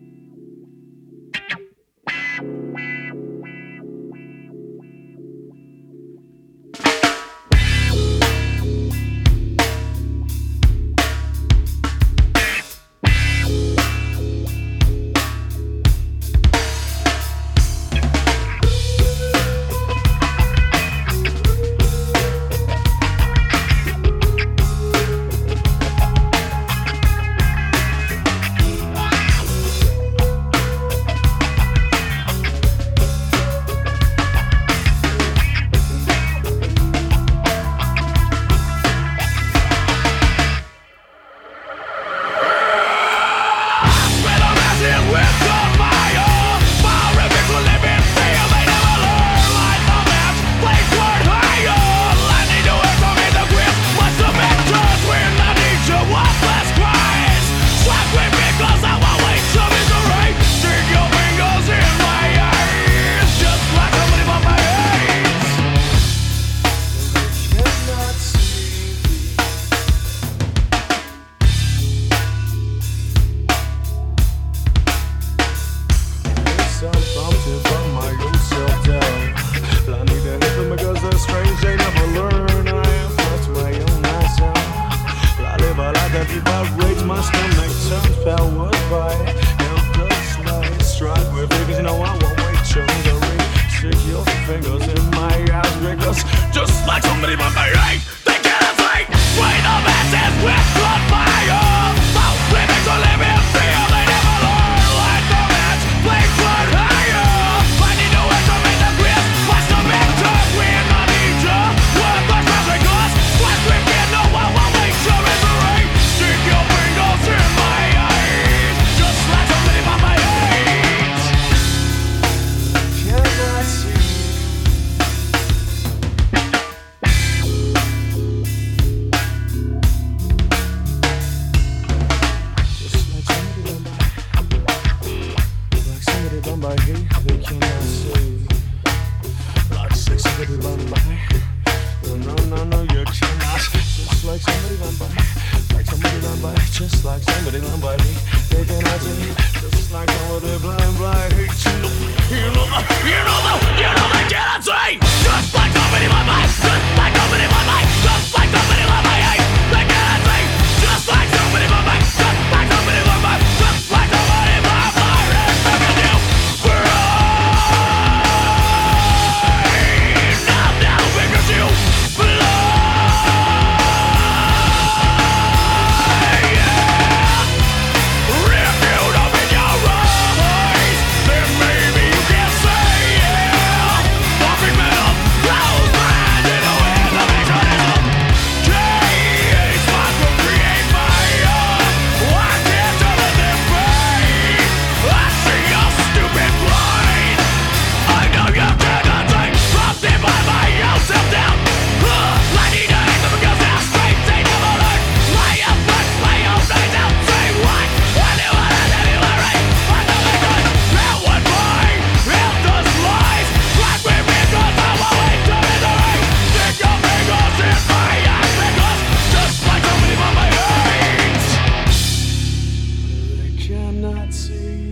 cannot see.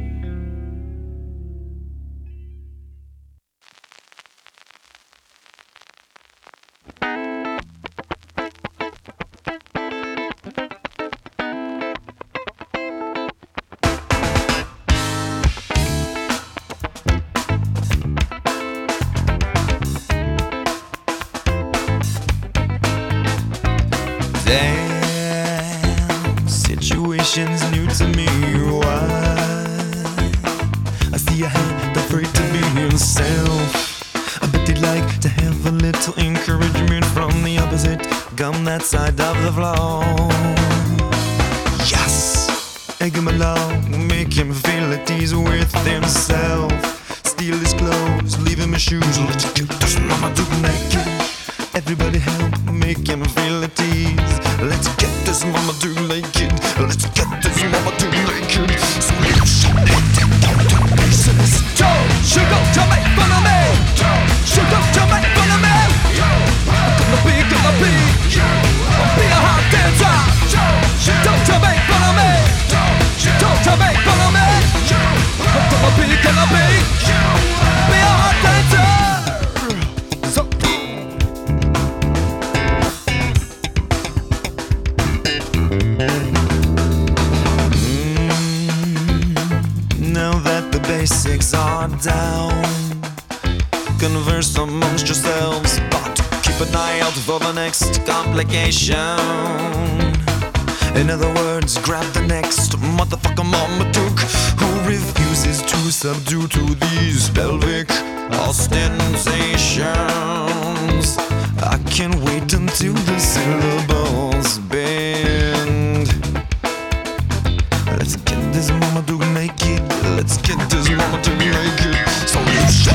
Damn, situation's new to me. Why? I see a hand afraid to be himself. I bet he'd like to have a little encouragement from the opposite. Come that side of the floor. Yes! Egg him along, make him feel at ease with himself. Steal his clothes, leave him his shoes. Let's get this mama do naked. Everybody help, make him feel at ease. Let's get this mama do naked. Let's get this mama do naked. So you should hit them down to pieces. She go to make fun of me. She go to make fun of me. I'm gonna be I'll be a hot dancer. Don't you make fun of me. Don't you make fun of me. I'm gonna be a hot dancer. So now that the basics are down, converse amongst yourselves, but keep an eye out for the next complication. In other words, grab the next motherfucker Marmaduke who refuses to subdue to these pelvic ostentations. I can't wait until the syllables bend. Let's get this Marmaduke naked. Let's get this Marmaduke naked. So you should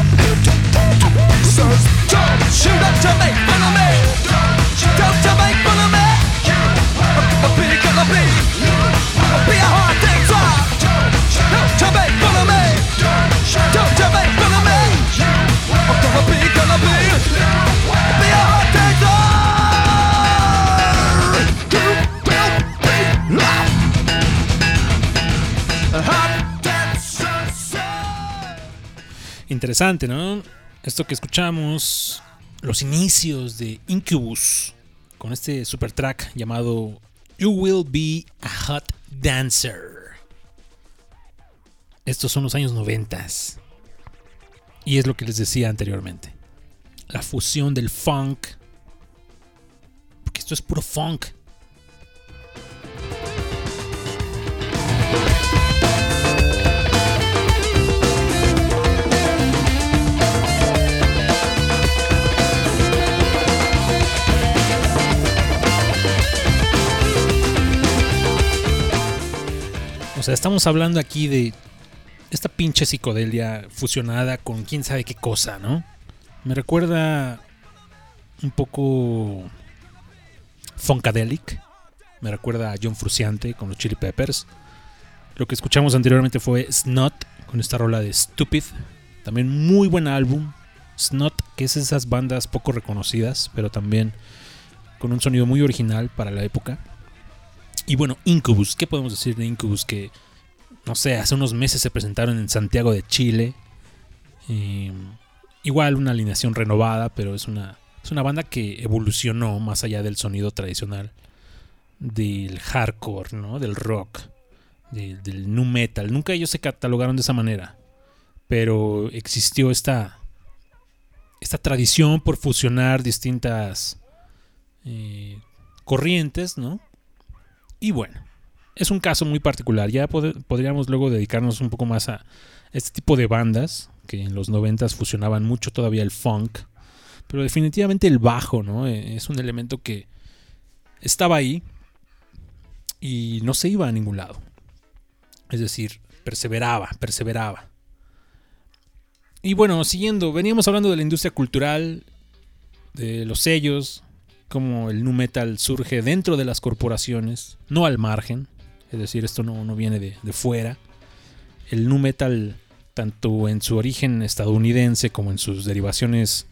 shoot up to make fun of me. Don't you make fun of me. I'm gonna be a hard dancer. Don't you make fun of me. Don't you make fun of me. I'm gonna be a hard dancer. Hot dancer. Interesante, ¿no? Esto que escuchamos, los inicios de Incubus, con este super track llamado You Will Be a Hot Dancer. Estos son los años 90. Y es lo que les decía anteriormente. La fusión del funk. Porque esto es puro funk. O sea, estamos hablando aquí de esta pinche psicodelia fusionada con quién sabe qué cosa, ¿no? Me recuerda un poco Funkadelic. Me recuerda a John Frusciante con los Chili Peppers. Lo que escuchamos anteriormente fue Snot con esta rola de Stupid. También muy buen álbum. Snot, que es esas bandas poco reconocidas, pero también con un sonido muy original para la época. Y bueno, Incubus, ¿qué podemos decir de Incubus? Que, no sé, hace unos meses se presentaron en Santiago de Chile. Igual una alineación renovada, pero es una banda que evolucionó más allá del sonido tradicional del hardcore, ¿no? Del rock, del nu metal. Nunca ellos se catalogaron de esa manera, pero existió esta tradición por fusionar distintas corrientes, ¿no? Y bueno, es un caso muy particular. Ya podríamos luego dedicarnos un poco más a este tipo de bandas que en los 90s fusionaban mucho todavía el funk. Pero definitivamente el bajo, ¿no? Es un elemento que estaba ahí y no se iba a ningún lado. Es decir, perseveraba. Y bueno, siguiendo, veníamos hablando de la industria cultural, de los sellos, cómo el nu metal surge dentro de las corporaciones, no al margen. Es decir, esto no viene de fuera. El nu metal, tanto en su origen estadounidense como en sus derivaciones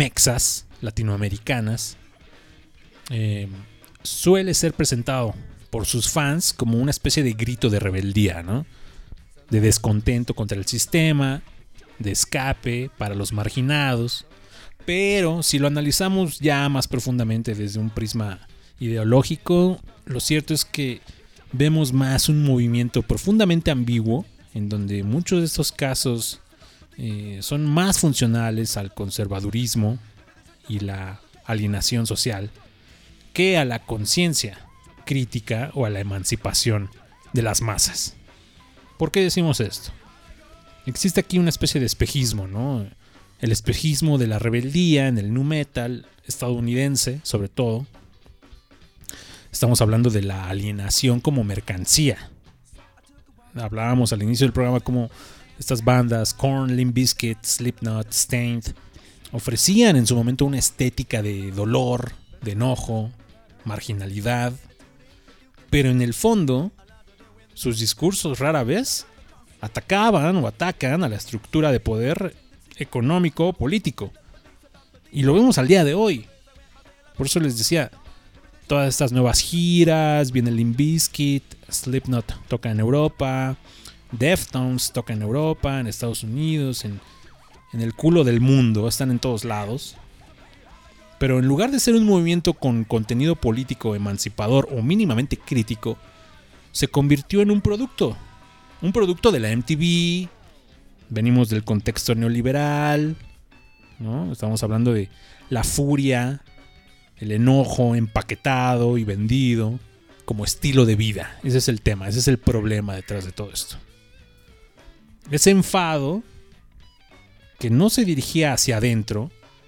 mexas, latinoamericanas, suele ser presentado por sus fans como una especie de grito de rebeldía, ¿no? De descontento contra el sistema, de escape para los marginados. Pero si lo analizamos ya más profundamente desde un prisma ideológico, lo cierto es que vemos más un movimiento profundamente ambiguo, en donde muchos de estos casos son más funcionales al conservadurismo y la alienación social que a la conciencia crítica o a la emancipación de las masas. ¿Por qué decimos esto? Existe aquí una especie de espejismo, ¿no? El espejismo de la rebeldía en el nu metal estadounidense, sobre todo. Estamos hablando de la alienación como mercancía. Hablábamos al inicio del programa como estas bandas, Korn, Limp Bizkit, Slipknot, Staind, ofrecían en su momento una estética de dolor, de enojo, marginalidad. Pero en el fondo, sus discursos rara vez atacaban o atacan a la estructura de poder económico o político. Y lo vemos al día de hoy. Por eso les decía, todas estas nuevas giras, viene Limp Bizkit, Slipknot toca en Europa, Deftones toca en Europa, en Estados Unidos, en el culo del mundo, están en todos lados. Pero en lugar de ser un movimiento con contenido político emancipador o mínimamente crítico, se convirtió en un producto de la MTV. Venimos del contexto neoliberal, ¿no? Estamos hablando de la furia, el enojo empaquetado y vendido como estilo de vida. Ese es el tema, ese es el problema detrás de todo esto. Ese enfado que no se dirigía hacia adentro,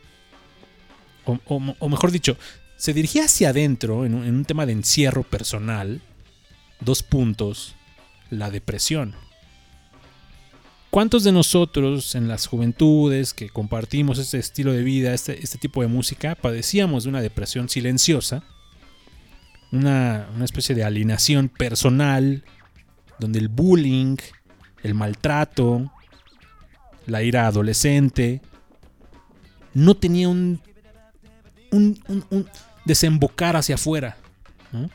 o mejor dicho, se dirigía hacia adentro en un tema de encierro personal. 2 puntos, la depresión. ¿Cuántos de nosotros en las juventudes que compartimos este estilo de vida, este tipo de música, padecíamos de una depresión silenciosa? Una especie de alienación personal, donde el bullying, el maltrato, la ira adolescente, no tenía un desembocar hacia afuera, ¿no?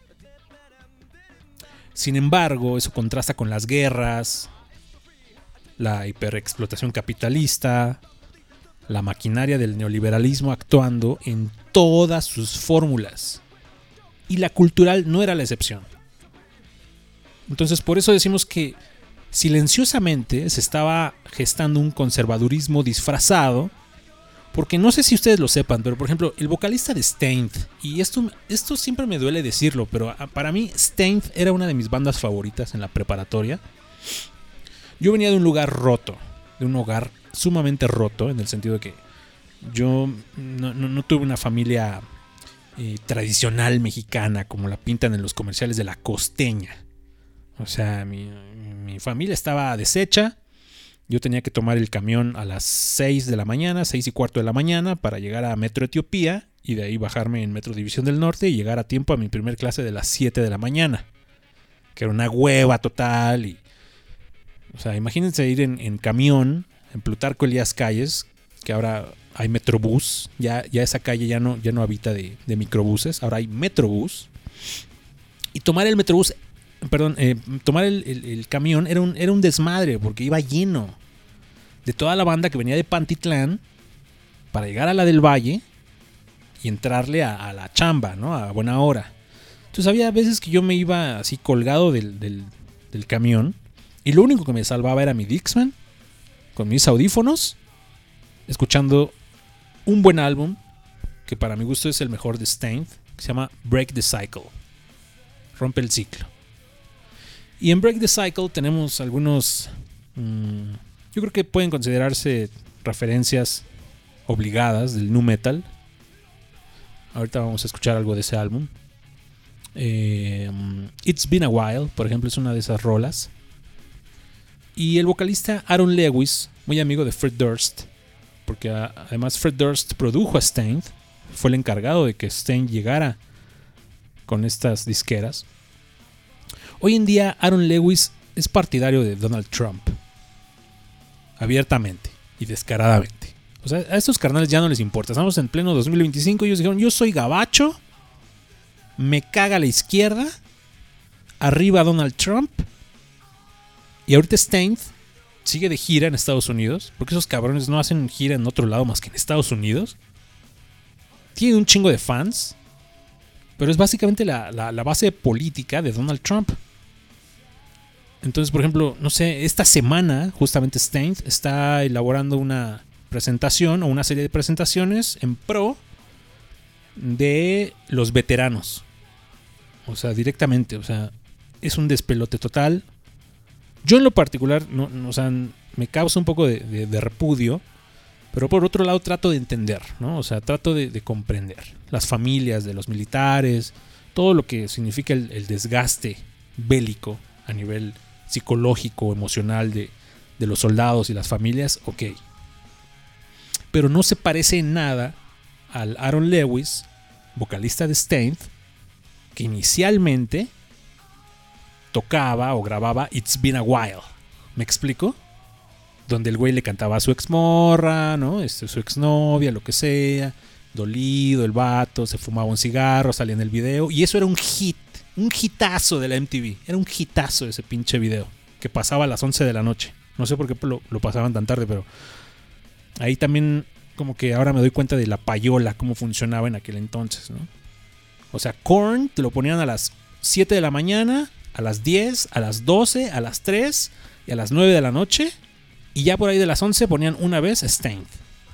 Sin embargo, eso contrasta con las guerras, la hiperexplotación capitalista, la maquinaria del neoliberalismo actuando en todas sus fórmulas. Y la cultural no era la excepción. Entonces, por eso decimos que silenciosamente se estaba gestando un conservadurismo disfrazado. Porque no sé si ustedes lo sepan, pero por ejemplo, el vocalista de Staind, y esto siempre me duele decirlo, pero para mí Staind era una de mis bandas favoritas en la preparatoria. Yo venía de un lugar roto, de un hogar sumamente roto, en el sentido de que yo no tuve una familia tradicional mexicana como la pintan en los comerciales de La Costeña. O sea, mi familia estaba deshecha. Yo tenía que tomar el camión a las 6 de la mañana, 6:15 de la mañana, para llegar a Metro Etiopía y de ahí bajarme en Metro División del Norte y llegar a tiempo a mi primer clase de las 7 de la mañana. Que era una hueva total. O sea, imagínense ir en camión, en Plutarco Elías Calles, que ahora hay Metrobús. Ya esa calle ya no habita de microbuses, ahora hay Metrobús. Y tomar el Metrobús... tomar el camión era un desmadre porque iba lleno de toda la banda que venía de Pantitlán para llegar a la del Valle y entrarle a la chamba, ¿no? A buena hora. Entonces había veces que yo me iba así colgado del camión y lo único que me salvaba era mi Dixman con mis audífonos, escuchando un buen álbum que para mi gusto es el mejor de Staind, que se llama Break the Cycle, Rompe el Ciclo. Y en Break the Cycle tenemos algunos, yo creo que pueden considerarse referencias obligadas del nu metal. Ahorita vamos a escuchar algo de ese álbum. It's Been a While, por ejemplo, es una de esas rolas. Y el vocalista Aaron Lewis, muy amigo de Fred Durst, porque además Fred Durst produjo a Staind, fue el encargado de que Staind llegara con estas disqueras. Hoy en día Aaron Lewis es partidario de Donald Trump, abiertamente y descaradamente. O sea, a estos carnales ya no les importa. Estamos en pleno 2025 y ellos dijeron: yo soy gabacho, me caga la izquierda arriba Donald Trump. Y ahorita Staind sigue de gira en Estados Unidos, porque esos cabrones no hacen gira en otro lado más que en Estados Unidos. Tiene un chingo de fans, pero es básicamente la base política de Donald Trump. Entonces, por ejemplo, no sé, esta semana justamente Staind está elaborando una presentación o una serie de presentaciones en pro de los veteranos. O sea, directamente, o sea, es un despelote total. Yo en lo particular, o sea, me causa un poco de repudio, pero por otro lado trato de entender, ¿no? O sea, trato de comprender las familias de los militares, todo lo que significa el desgaste bélico a nivel psicológico, emocional de los soldados y las familias, ok. Pero no se parece en nada al Aaron Lewis, vocalista de Staind, que inicialmente tocaba o grababa It's Been a While. ¿Me explico? Donde el güey le cantaba a su exmorra, ¿no? Su exnovia, lo que sea. Dolido el vato, se fumaba un cigarro, salía en el video. Y eso era un hit, un hitazo de la MTV. Era un hitazo ese pinche video, que pasaba a las 11 de la noche. No sé por qué lo pasaban tan tarde, pero ahí también como que ahora me doy cuenta de la payola, cómo funcionaba en aquel entonces, ¿no? O sea, Korn te lo ponían a las 7 de la mañana, a las 10, a las 12, a las 3 y a las 9 de la noche. Y ya por ahí de las 11 ponían una vez Staind.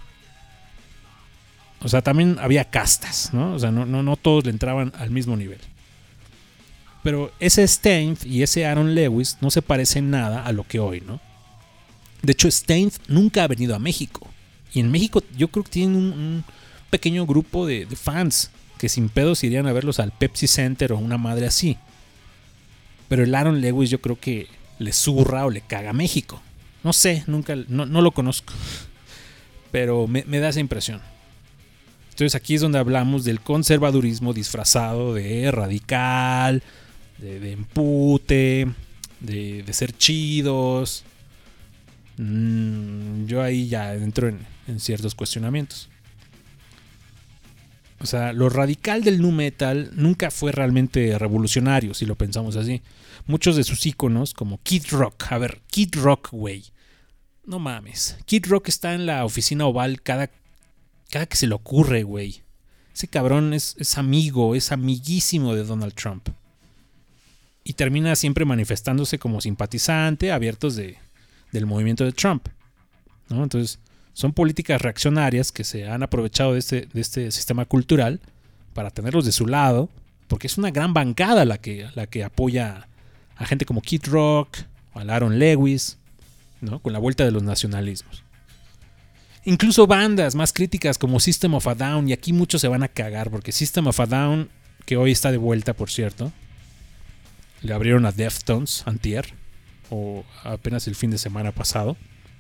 O sea, también había castas, ¿no? O sea, no todos le entraban al mismo nivel. Pero ese Staind y ese Aaron Lewis no se parecen nada a lo que hoy, ¿no? De hecho, Staind nunca ha venido a México. Y en México yo creo que tienen un pequeño grupo de fans que sin pedos irían a verlos al Pepsi Center o una madre así. Pero el Aaron Lewis yo creo que le zurra o le caga a México. No sé, nunca, no lo conozco. Pero me da esa impresión. Entonces aquí es donde hablamos del conservadurismo disfrazado de radical, de empute, de ser chidos. Yo ahí ya entro en ciertos cuestionamientos. O sea, lo radical del nu metal nunca fue realmente revolucionario, si lo pensamos así. Muchos de sus íconos, como Kid Rock. A ver, Kid Rock, güey. No mames. Kid Rock está en la oficina oval cada que se le ocurre, güey. Ese cabrón es amigo, es amiguísimo de Donald Trump. Y termina siempre manifestándose como simpatizante, abiertos del movimiento de Trump, ¿no? Entonces, son políticas reaccionarias que se han aprovechado de este sistema cultural para tenerlos de su lado, porque es una gran bancada la que apoya a gente como Kid Rock, o al Aaron Lewis, ¿no? Con la vuelta de los nacionalismos. Incluso bandas más críticas como System of a Down, y aquí muchos se van a cagar, porque System of a Down, que hoy está de vuelta, por cierto, le abrieron a Deftones antier, o apenas el fin de semana pasado.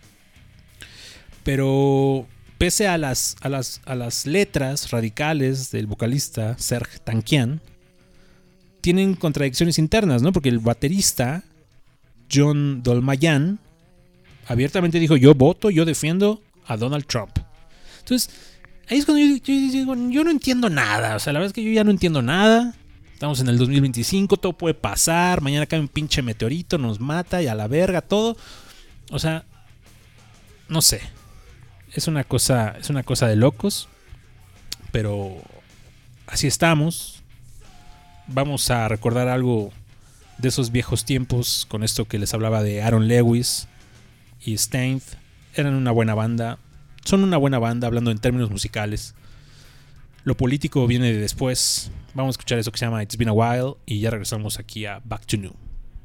Pero pese a las letras radicales del vocalista Serj Tankian, tienen contradicciones internas, ¿no? Porque el baterista John Dolmayan abiertamente dijo: yo defiendo a Donald Trump. Entonces, ahí es cuando yo digo, yo no entiendo nada. O sea, la verdad es que yo ya no entiendo nada. Estamos en el 2025, todo puede pasar. Mañana cae un pinche meteorito, nos mata y a la verga todo. O sea, no sé. Es una cosa de locos. Pero así estamos. Vamos a recordar algo de esos viejos tiempos con esto que les hablaba de Aaron Lewis y Staind. Eran una buena banda. Son una buena banda hablando en términos musicales. Lo político viene de después. Vamos a escuchar eso que se llama It's Been a While y ya regresamos aquí a Back to New.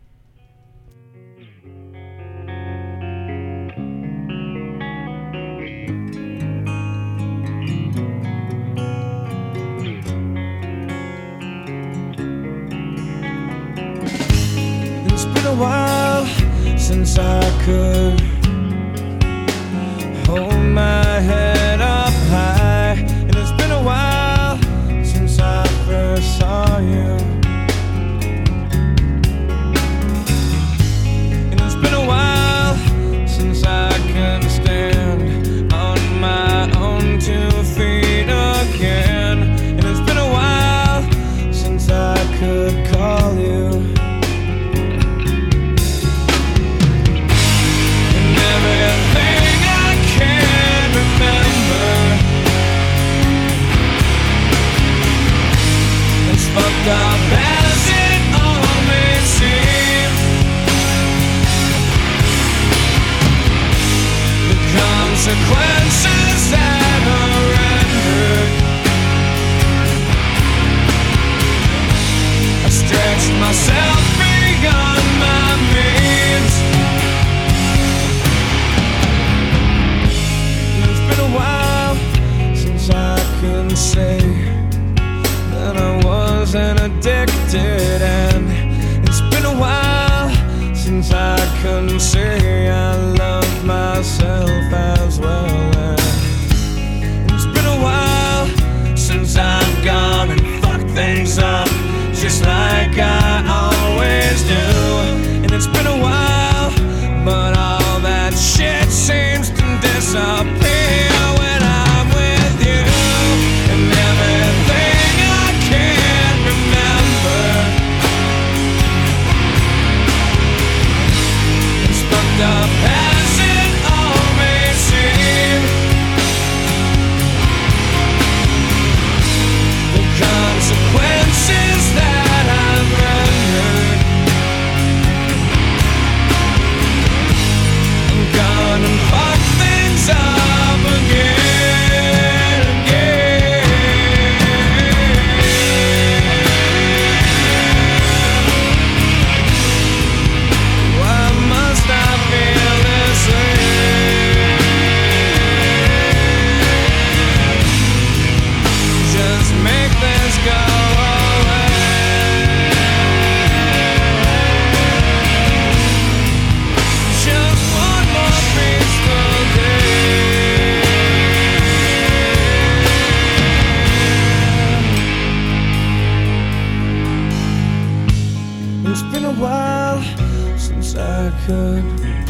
It's been a while since I could hold my head up high, and it's been a while since I first saw you, and it's been a while since I can stand on my own 2 feet again, and it's been a while since I could call you can say I love myself as well. And it's been a while since I've gone and fucked things up, just like I always do. And it's been a while, but all that shit seems to disappear when I'm with you. And everything I can't remember, it's fucked up as it all may seem. The consequences that I've rendered, I'm gonna fuck things up again, Why must I feel this way? Just make this go away. Just one more peaceful day. It's been a while since I could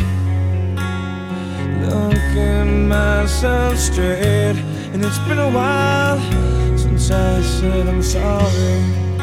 look at myself straight, and it's been a while since I said I'm sorry.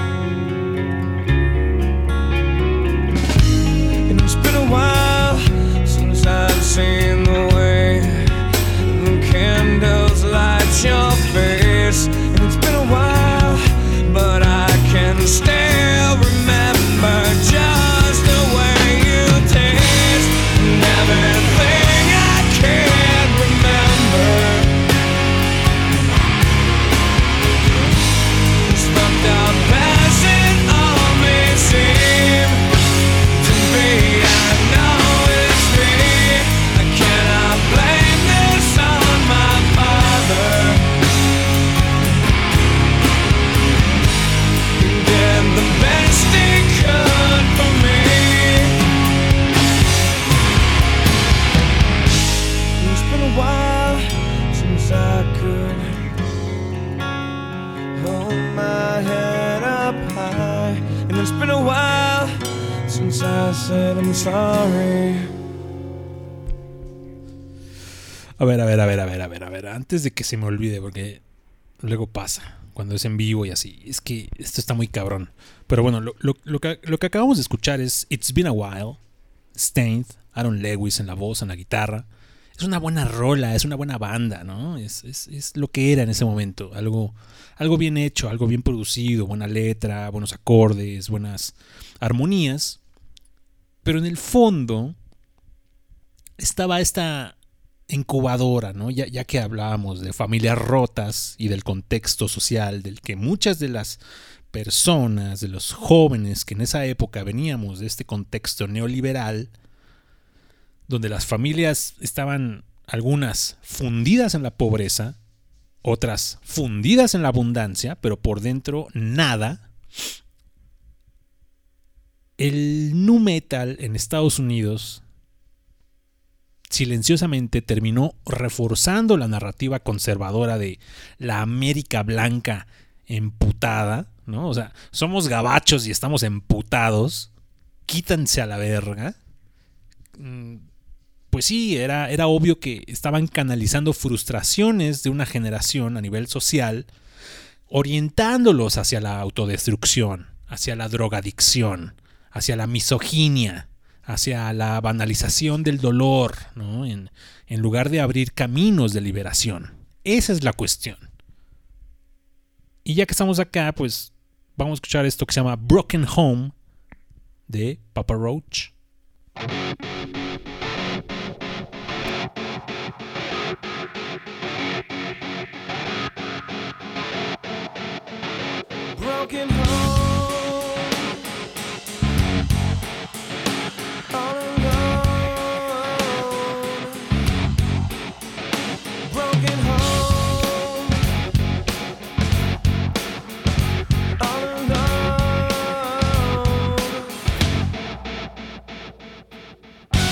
And it's been a while since I've seen the way the candles light your face. And it's been a while, but I can still remember just the way you taste. And everything I can't remember, it's fucked up as it all may seem to be. I know it's me. I cannot blame this on my father. He did the best he could for me. It's been a while since I could hold my head up high, and it's been a while since I said I'm sorry. A ver, antes de que se me olvide, porque luego pasa cuando es en vivo y así. Es que esto está muy cabrón. Pero bueno, lo que acabamos de escuchar es It's Been a While, Stained, Aaron Lewis en la voz, en la guitarra. Es una buena rola, es una buena banda, ¿no? Es lo que era en ese momento. Algo bien hecho, algo bien producido, buena letra, buenos acordes, buenas armonías. Pero en el fondo estaba esta incubadora, ¿no? Ya que hablábamos de familias rotas y del contexto social del que muchas de las personas, de los jóvenes que en esa época veníamos de este contexto neoliberal, donde las familias estaban algunas fundidas en la pobreza, otras fundidas en la abundancia, pero por dentro nada. El nu metal en Estados Unidos silenciosamente terminó reforzando la narrativa conservadora de la América blanca emputada, ¿no? O sea, somos gabachos y estamos emputados, quítanse a la verga. Pues sí, era obvio que estaban canalizando frustraciones de una generación a nivel social, orientándolos hacia la autodestrucción, hacia la drogadicción, hacia la misoginia, hacia la banalización del dolor, ¿no? En lugar de abrir caminos de liberación. Esa es la cuestión. Y ya que estamos acá, pues vamos a escuchar esto que se llama Broken Home de Papa Roach. Broken home, all alone. Broken home, all alone.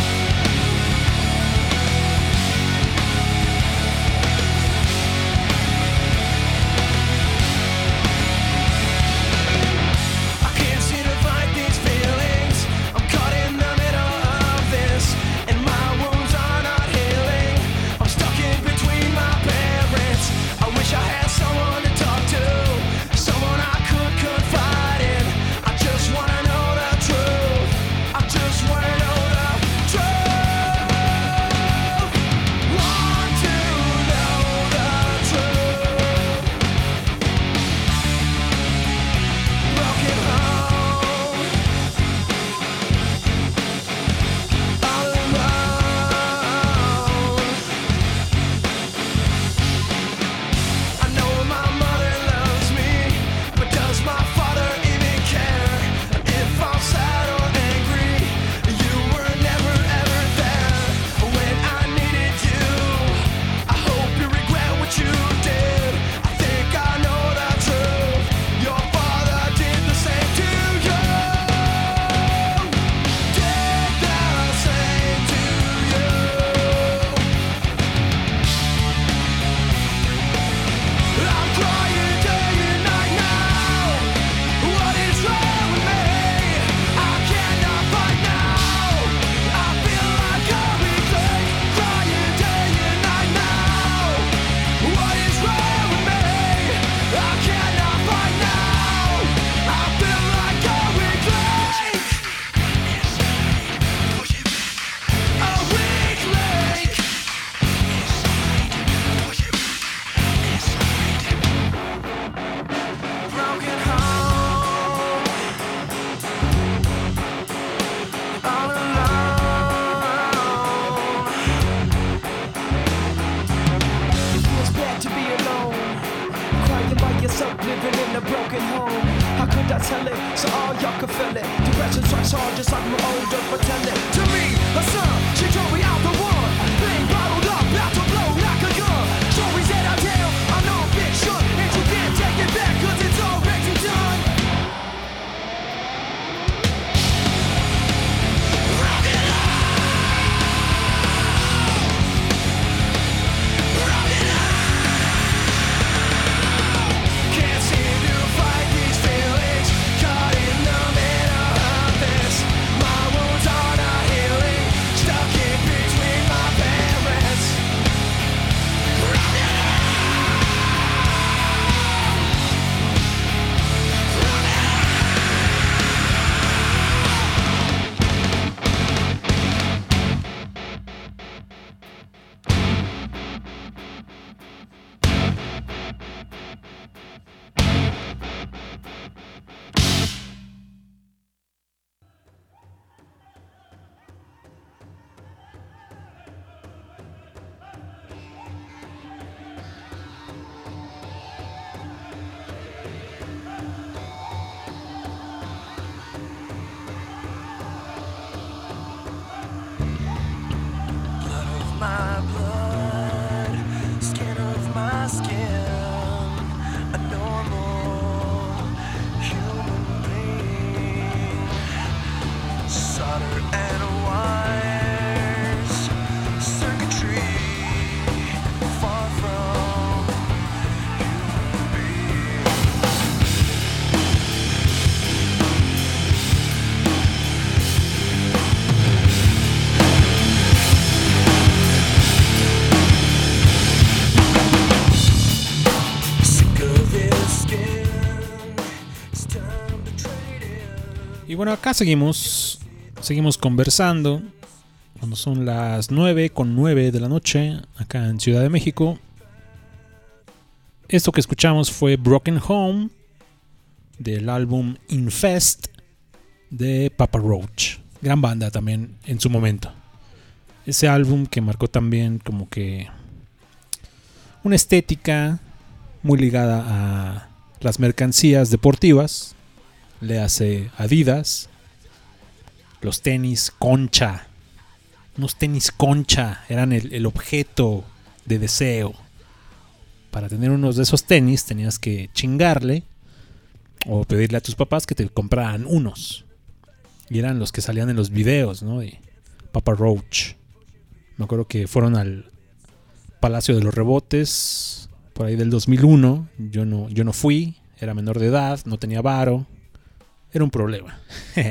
bueno, acá seguimos conversando. Cuando son las 9:09 de la noche, acá en Ciudad de México. Esto que escuchamos fue Broken Home, del álbum Infest de Papa Roach. Gran banda también en su momento. Ese álbum que marcó también como que una estética muy ligada a las mercancías deportivas. Le hace Adidas, los tenis Concha. Unos tenis Concha eran el objeto de deseo. Para tener unos de esos tenis tenías que chingarle o pedirle a tus papás que te compraran unos. Y eran los que salían en los videos, ¿no? De Papa Roach. Me acuerdo que fueron al Palacio de los Rebotes por ahí del 2001. Yo no fui, era menor de edad, no tenía varo. Era un problema.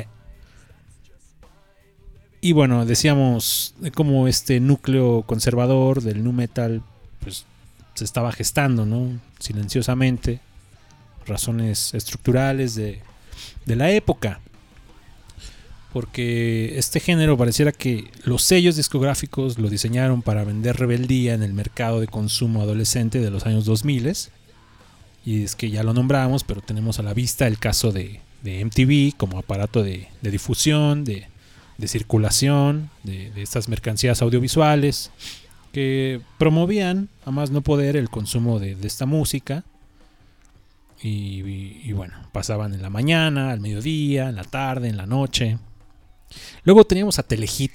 Y bueno, decíamos de cómo este núcleo conservador del nu metal pues se estaba gestando, ¿no? Silenciosamente, razones estructurales de la época, porque este género pareciera que los sellos discográficos lo diseñaron para vender rebeldía en el mercado de consumo adolescente de los años 2000. Y es que ya lo nombramos, pero tenemos a la vista el caso de MTV como aparato de difusión, de circulación de estas mercancías audiovisuales que promovían a más no poder el consumo de esta música. Y bueno, pasaban en la mañana, al mediodía, en la tarde, en la noche. Luego teníamos a Telehit.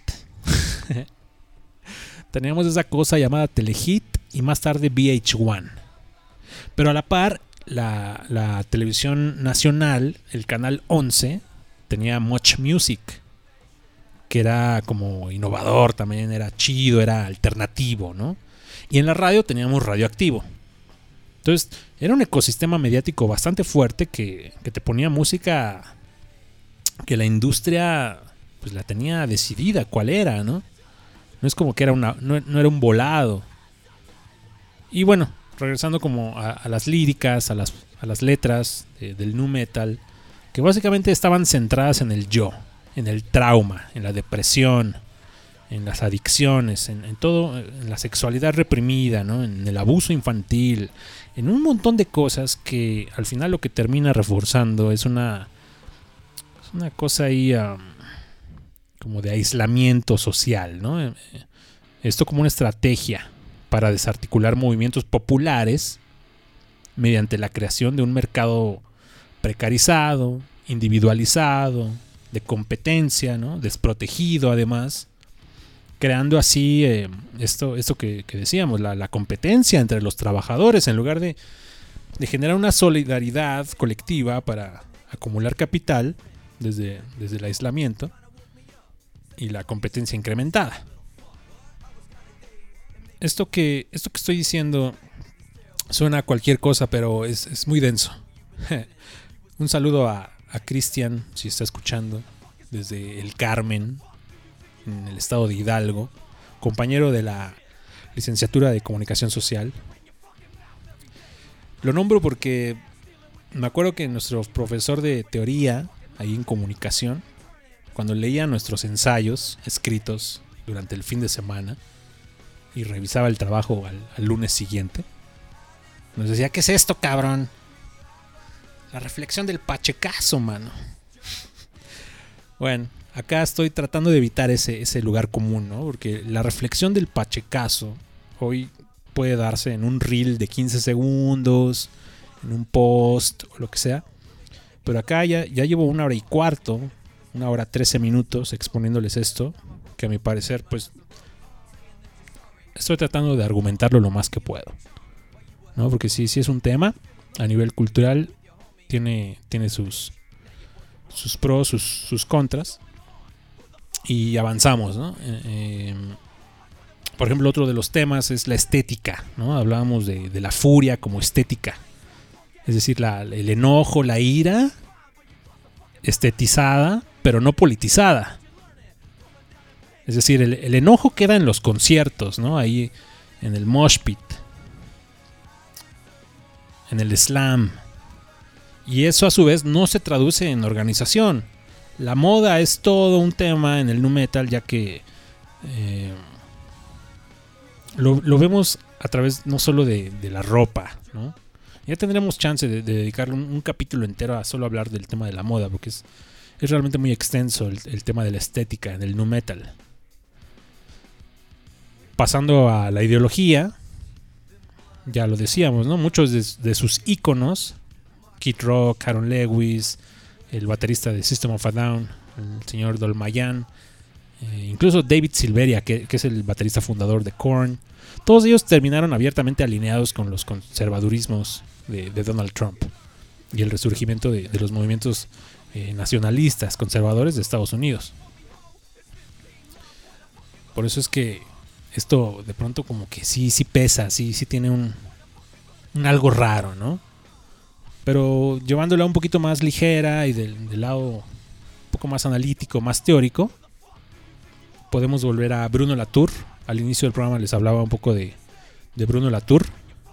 Teníamos esa cosa llamada Telehit y más tarde VH1. Pero a la par, la televisión nacional, el canal 11, tenía Much Music, que era como innovador también, era chido, era alternativo, ¿no? Y en la radio teníamos Radioactivo. Entonces era un ecosistema mediático bastante fuerte que te ponía música que la industria pues la tenía decidida cuál era, ¿no? No es como que era no era un volado. Y bueno, regresando como a las líricas, a las letras del nu metal, que básicamente estaban centradas en el yo, en el trauma, en la depresión, en las adicciones, en todo, en la sexualidad reprimida, ¿no? En el abuso infantil, en un montón de cosas que al final lo que termina reforzando es una cosa ahí como de aislamiento social, ¿no? Esto como una estrategia para desarticular movimientos populares mediante la creación de un mercado precarizado, individualizado, de competencia, ¿no? Desprotegido además, creando así esto que decíamos, la competencia entre los trabajadores en lugar de generar una solidaridad colectiva para acumular capital desde el aislamiento y la competencia incrementada. Esto que estoy diciendo suena a cualquier cosa, pero es muy denso. Un saludo a Cristian, si está escuchando, desde El Carmen, en el estado de Hidalgo, compañero de la licenciatura de Comunicación Social. Lo nombro porque me acuerdo que nuestro profesor de teoría, ahí en comunicación, cuando leía nuestros ensayos escritos durante el fin de semana y revisaba el trabajo al lunes siguiente, nos decía: ¿qué es esto, cabrón? La reflexión del pachecazo, mano. Bueno, acá estoy tratando de evitar ese lugar común, ¿no? Porque la reflexión del pachecazo hoy puede darse en un reel de 15 segundos, en un post o lo que sea. Pero acá ya llevo 1 hora y cuarto, 1 hora 13 minutos exponiéndoles esto, que a mi parecer, pues, estoy tratando de argumentarlo lo más que puedo, ¿no? Porque sí es un tema a nivel cultural. Tiene sus pros, sus contras. Y avanzamos, ¿no? Por ejemplo, otro de los temas es la estética, ¿no? Hablábamos de la furia como estética. Es decir, el enojo, la ira, estetizada, pero no politizada. Es decir, el enojo queda en los conciertos, ¿no? Ahí en el mosh pit, en el slam. Y eso a su vez no se traduce en organización. La moda es todo un tema en el nu metal, ya que lo vemos a través no solo de la ropa, ¿no? Ya tendremos chance de dedicarle un capítulo entero a solo hablar del tema de la moda, porque es realmente muy extenso el tema de la estética en el nu metal. Pasando a la ideología, ya lo decíamos, ¿no? Muchos de sus íconos, Kid Rock, Aaron Lewis, el baterista de System of a Down, el señor Dolmayan, incluso David Silveria, que es el baterista fundador de Korn, todos ellos terminaron abiertamente alineados con los conservadurismos de Donald Trump y el resurgimiento de los movimientos nacionalistas, conservadores de Estados Unidos. Por eso es que esto de pronto como que sí pesa, sí tiene un algo raro, ¿no? Pero llevándola un poquito más ligera y del lado un poco más analítico, más teórico, podemos volver a Bruno Latour. Al inicio del programa les hablaba un poco de Bruno Latour,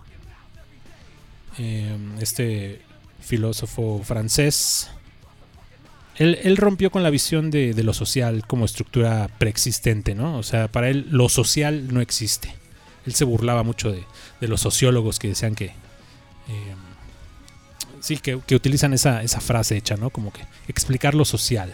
este filósofo francés. Él rompió con la visión de lo social como estructura preexistente, ¿no? O sea, para él lo social no existe. Él se burlaba mucho de los sociólogos que decían que utilizan esa frase hecha, ¿no? Como que explicar lo social.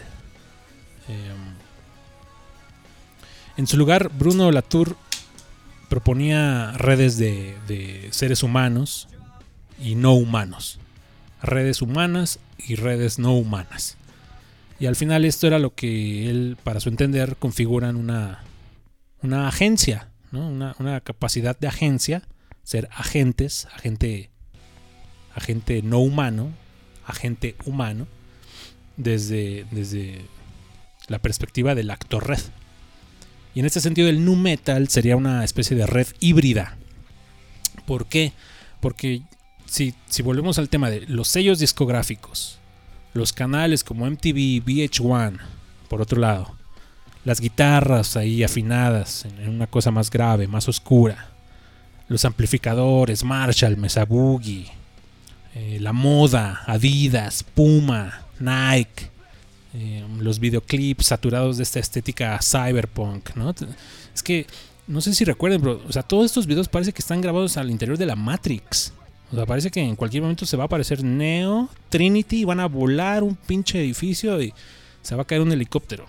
En su lugar, Bruno Latour proponía redes de seres humanos y no humanos. Redes humanas y redes no humanas. Y al final esto era lo que él, para su entender, configuran una agencia, ¿no? Una capacidad de agencia, ser agentes, agente no humano, agente humano, desde la perspectiva del actor red. Y en este sentido el nu metal sería una especie de red híbrida. ¿Por qué? Porque si volvemos al tema de los sellos discográficos, los canales como MTV, VH1, por otro lado, las guitarras ahí afinadas en una cosa más grave, más oscura, los amplificadores, Marshall, Mesa Boogie, la moda, Adidas, Puma, Nike, los videoclips saturados de esta estética cyberpunk, ¿no? Es que no sé si recuerden, pero o sea, todos estos videos parece que están grabados al interior de la Matrix. O sea, parece que en cualquier momento se va a aparecer Neo, Trinity, y van a volar un pinche edificio y se va a caer un helicóptero.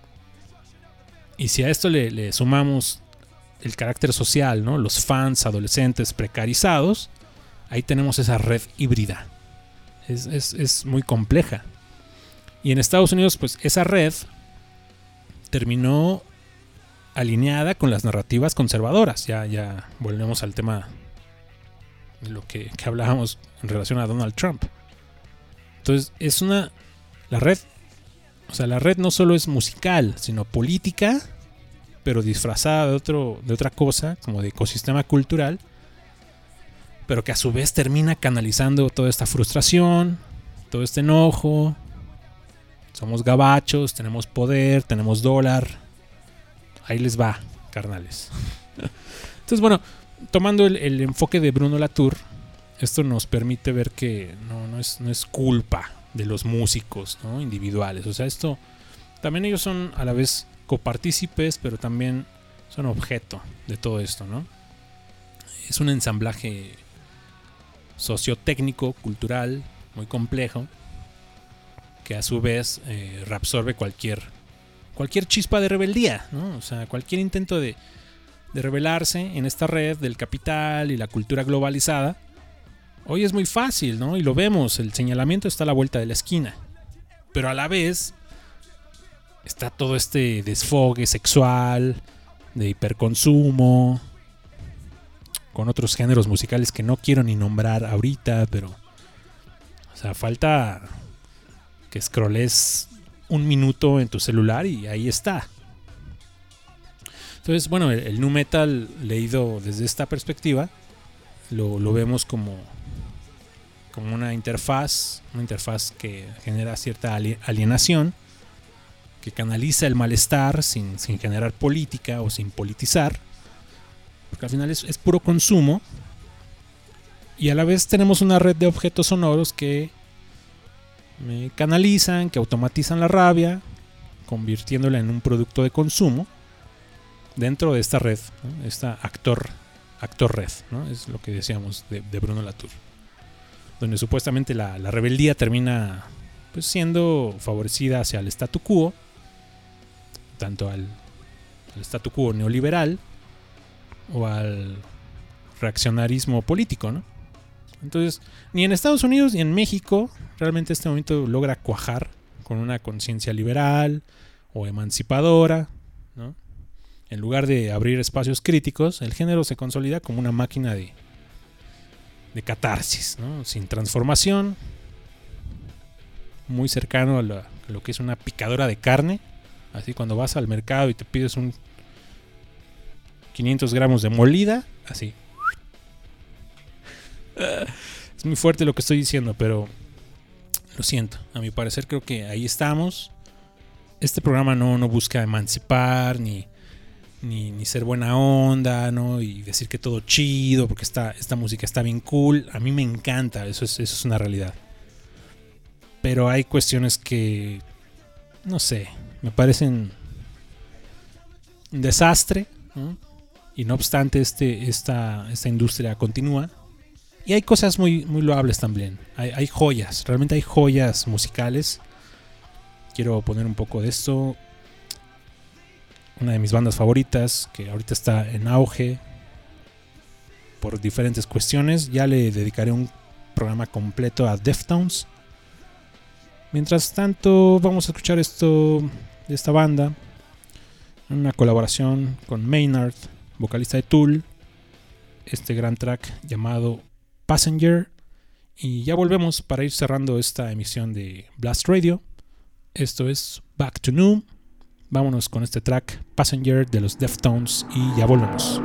Y si a esto le sumamos el carácter social, ¿no? Los fans adolescentes precarizados, ahí tenemos esa red híbrida. Es muy compleja. Y en Estados Unidos, pues esa red terminó alineada con las narrativas conservadoras. Ya volvemos al tema de lo que hablábamos en relación a Donald Trump. Entonces la red no solo es musical, sino política, pero disfrazada de otra cosa, como de ecosistema cultural, pero que a su vez termina canalizando toda esta frustración, todo este enojo. Somos gabachos, tenemos poder, tenemos dólar. Ahí les va, carnales. Entonces, bueno, tomando el enfoque de Bruno Latour, esto nos permite ver que no es culpa de los músicos, ¿no? Individuales. O sea, esto también ellos son a la vez copartícipes, pero también son objeto de todo esto, ¿no? Es un ensamblaje sociotécnico, cultural, muy complejo, que a su vez reabsorbe cualquier chispa de rebeldía, ¿no? O sea, cualquier intento de rebelarse en esta red del capital y la cultura globalizada. Hoy es muy fácil, ¿no? Y lo vemos, el señalamiento está a la vuelta de la esquina. Pero a la vez está todo este desfogue sexual, de hiperconsumo, con otros géneros musicales que no quiero ni nombrar ahorita, pero o sea, falta que scrolles un minuto en tu celular y ahí está. Entonces, bueno, el nu metal leído desde esta perspectiva lo vemos como una interfaz que genera cierta alienación, que canaliza el malestar sin generar política o sin politizar, porque al final es puro consumo, y a la vez tenemos una red de objetos sonoros que canalizan, que automatizan la rabia, convirtiéndola en un producto de consumo dentro de esta red, ¿no? Esta actor red, ¿no? Es lo que decíamos de Bruno Latour, donde supuestamente la rebeldía termina pues siendo favorecida hacia el statu quo, tanto al statu quo neoliberal o al reaccionarismo político, ¿no? Entonces, ni en Estados Unidos ni en México realmente este movimiento logra cuajar con una conciencia liberal o emancipadora, ¿no? En lugar de abrir espacios críticos, el género se consolida como una máquina de catarsis, ¿no? Sin transformación, muy cercano a lo que es una picadora de carne. Así cuando vas al mercado y te pides un 500 gramos de molida, así. Es muy fuerte lo que estoy diciendo, pero lo siento. A mi parecer creo que ahí estamos. Este programa no busca emancipar ni ser buena onda, ¿no? Y decir que todo chido porque esta música está bien cool. A mí me encanta, eso es una realidad. Pero hay cuestiones que, no sé, me parecen un desastre, ¿no? Y no obstante esta industria continúa. Y hay cosas muy, muy loables también. Hay joyas, realmente hay joyas musicales. Quiero poner un poco de esto. Una de mis bandas favoritas, que ahorita está en auge por diferentes cuestiones. Ya le dedicaré un programa completo a Deftones. Mientras tanto, vamos a escuchar esto de esta banda. Una colaboración con Maynard, vocalista de Tool. Este gran track llamado Passenger. Y ya volvemos para ir cerrando esta emisión de Blast Radio. Esto es Back to New. Vámonos con este track Passenger de los Deftones y ya volvemos.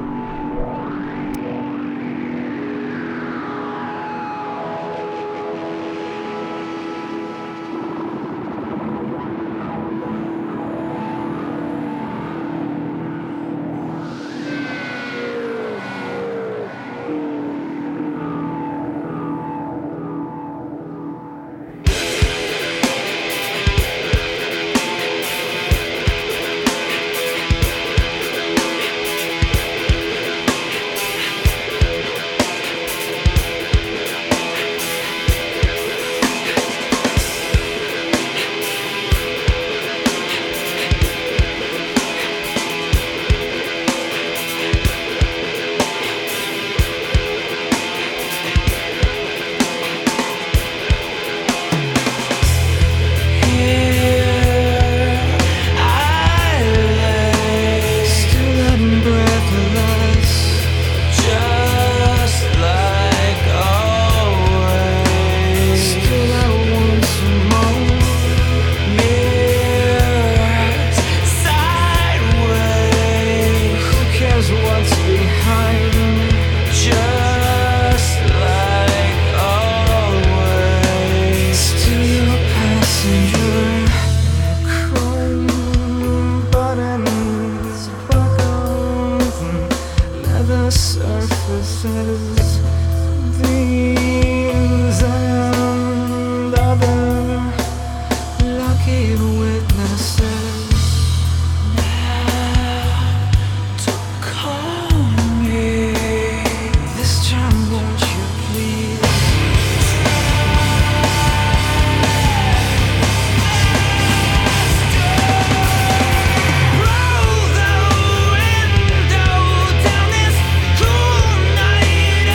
Roll the window down this cool night.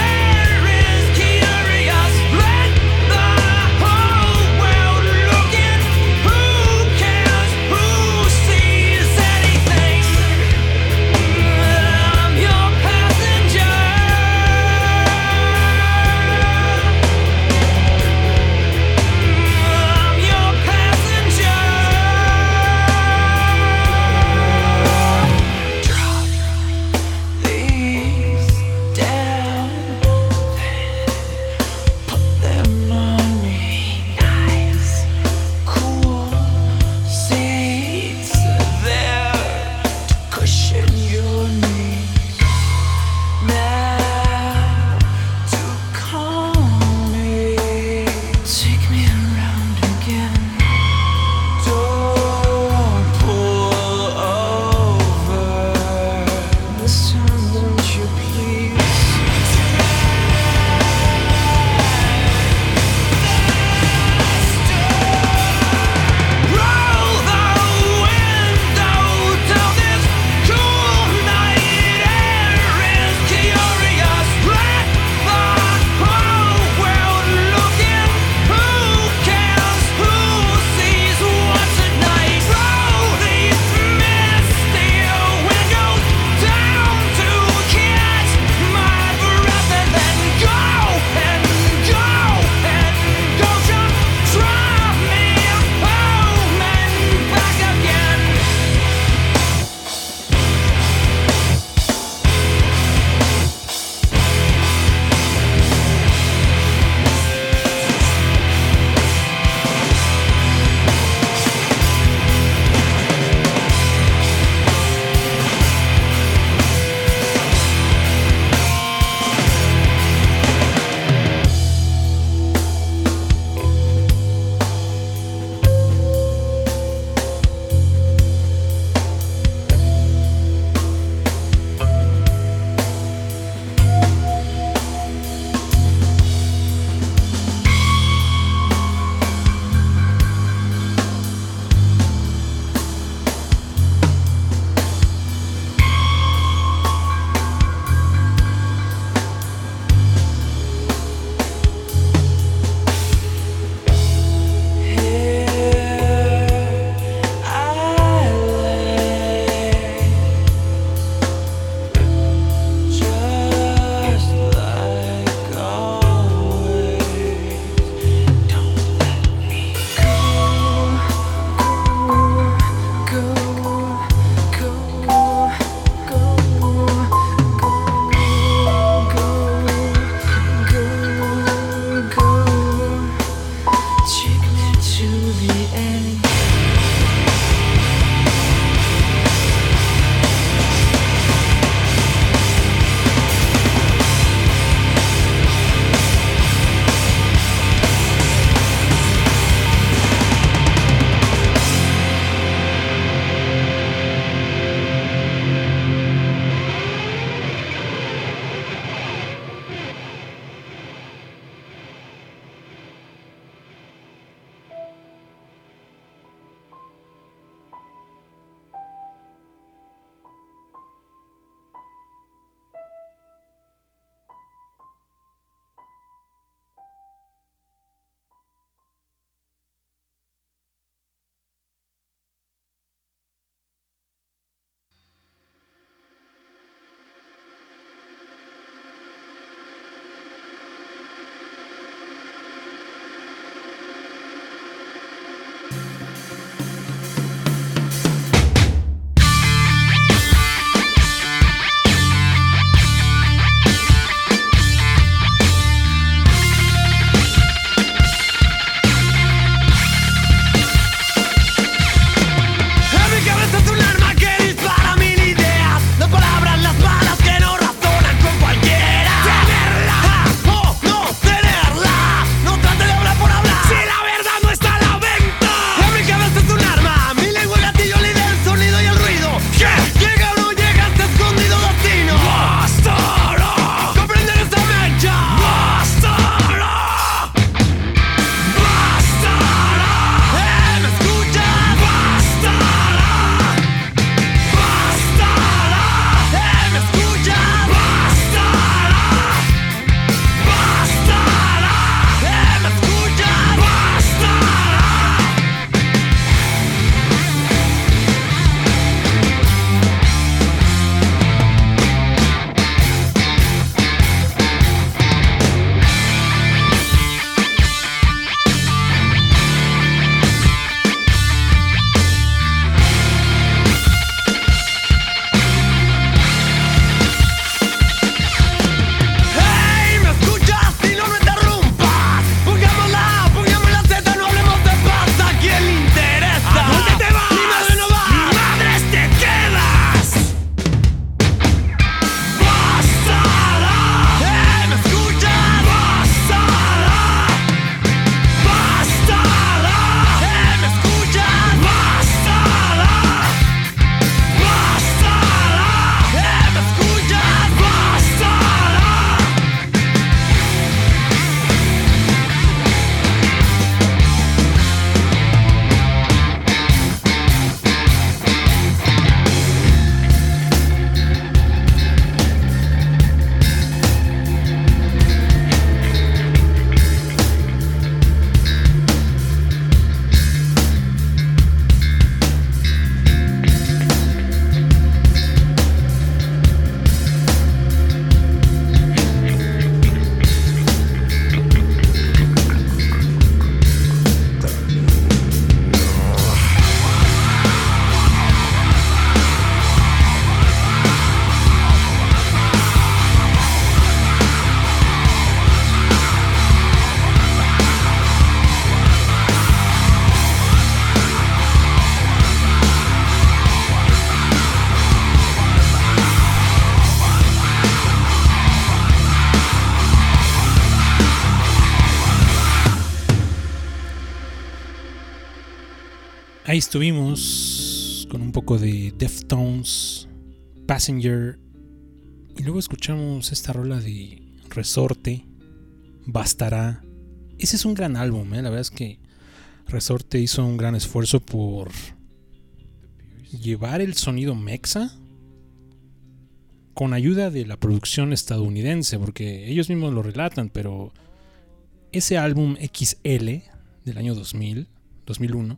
Ahí estuvimos con un poco de Deftones, Passenger, y luego escuchamos esta rola de Resorte, Bastará. Ese es un gran álbum, la verdad es que Resorte hizo un gran esfuerzo por llevar el sonido mexa con ayuda de la producción estadounidense, porque ellos mismos lo relatan, pero ese álbum XL del año 2001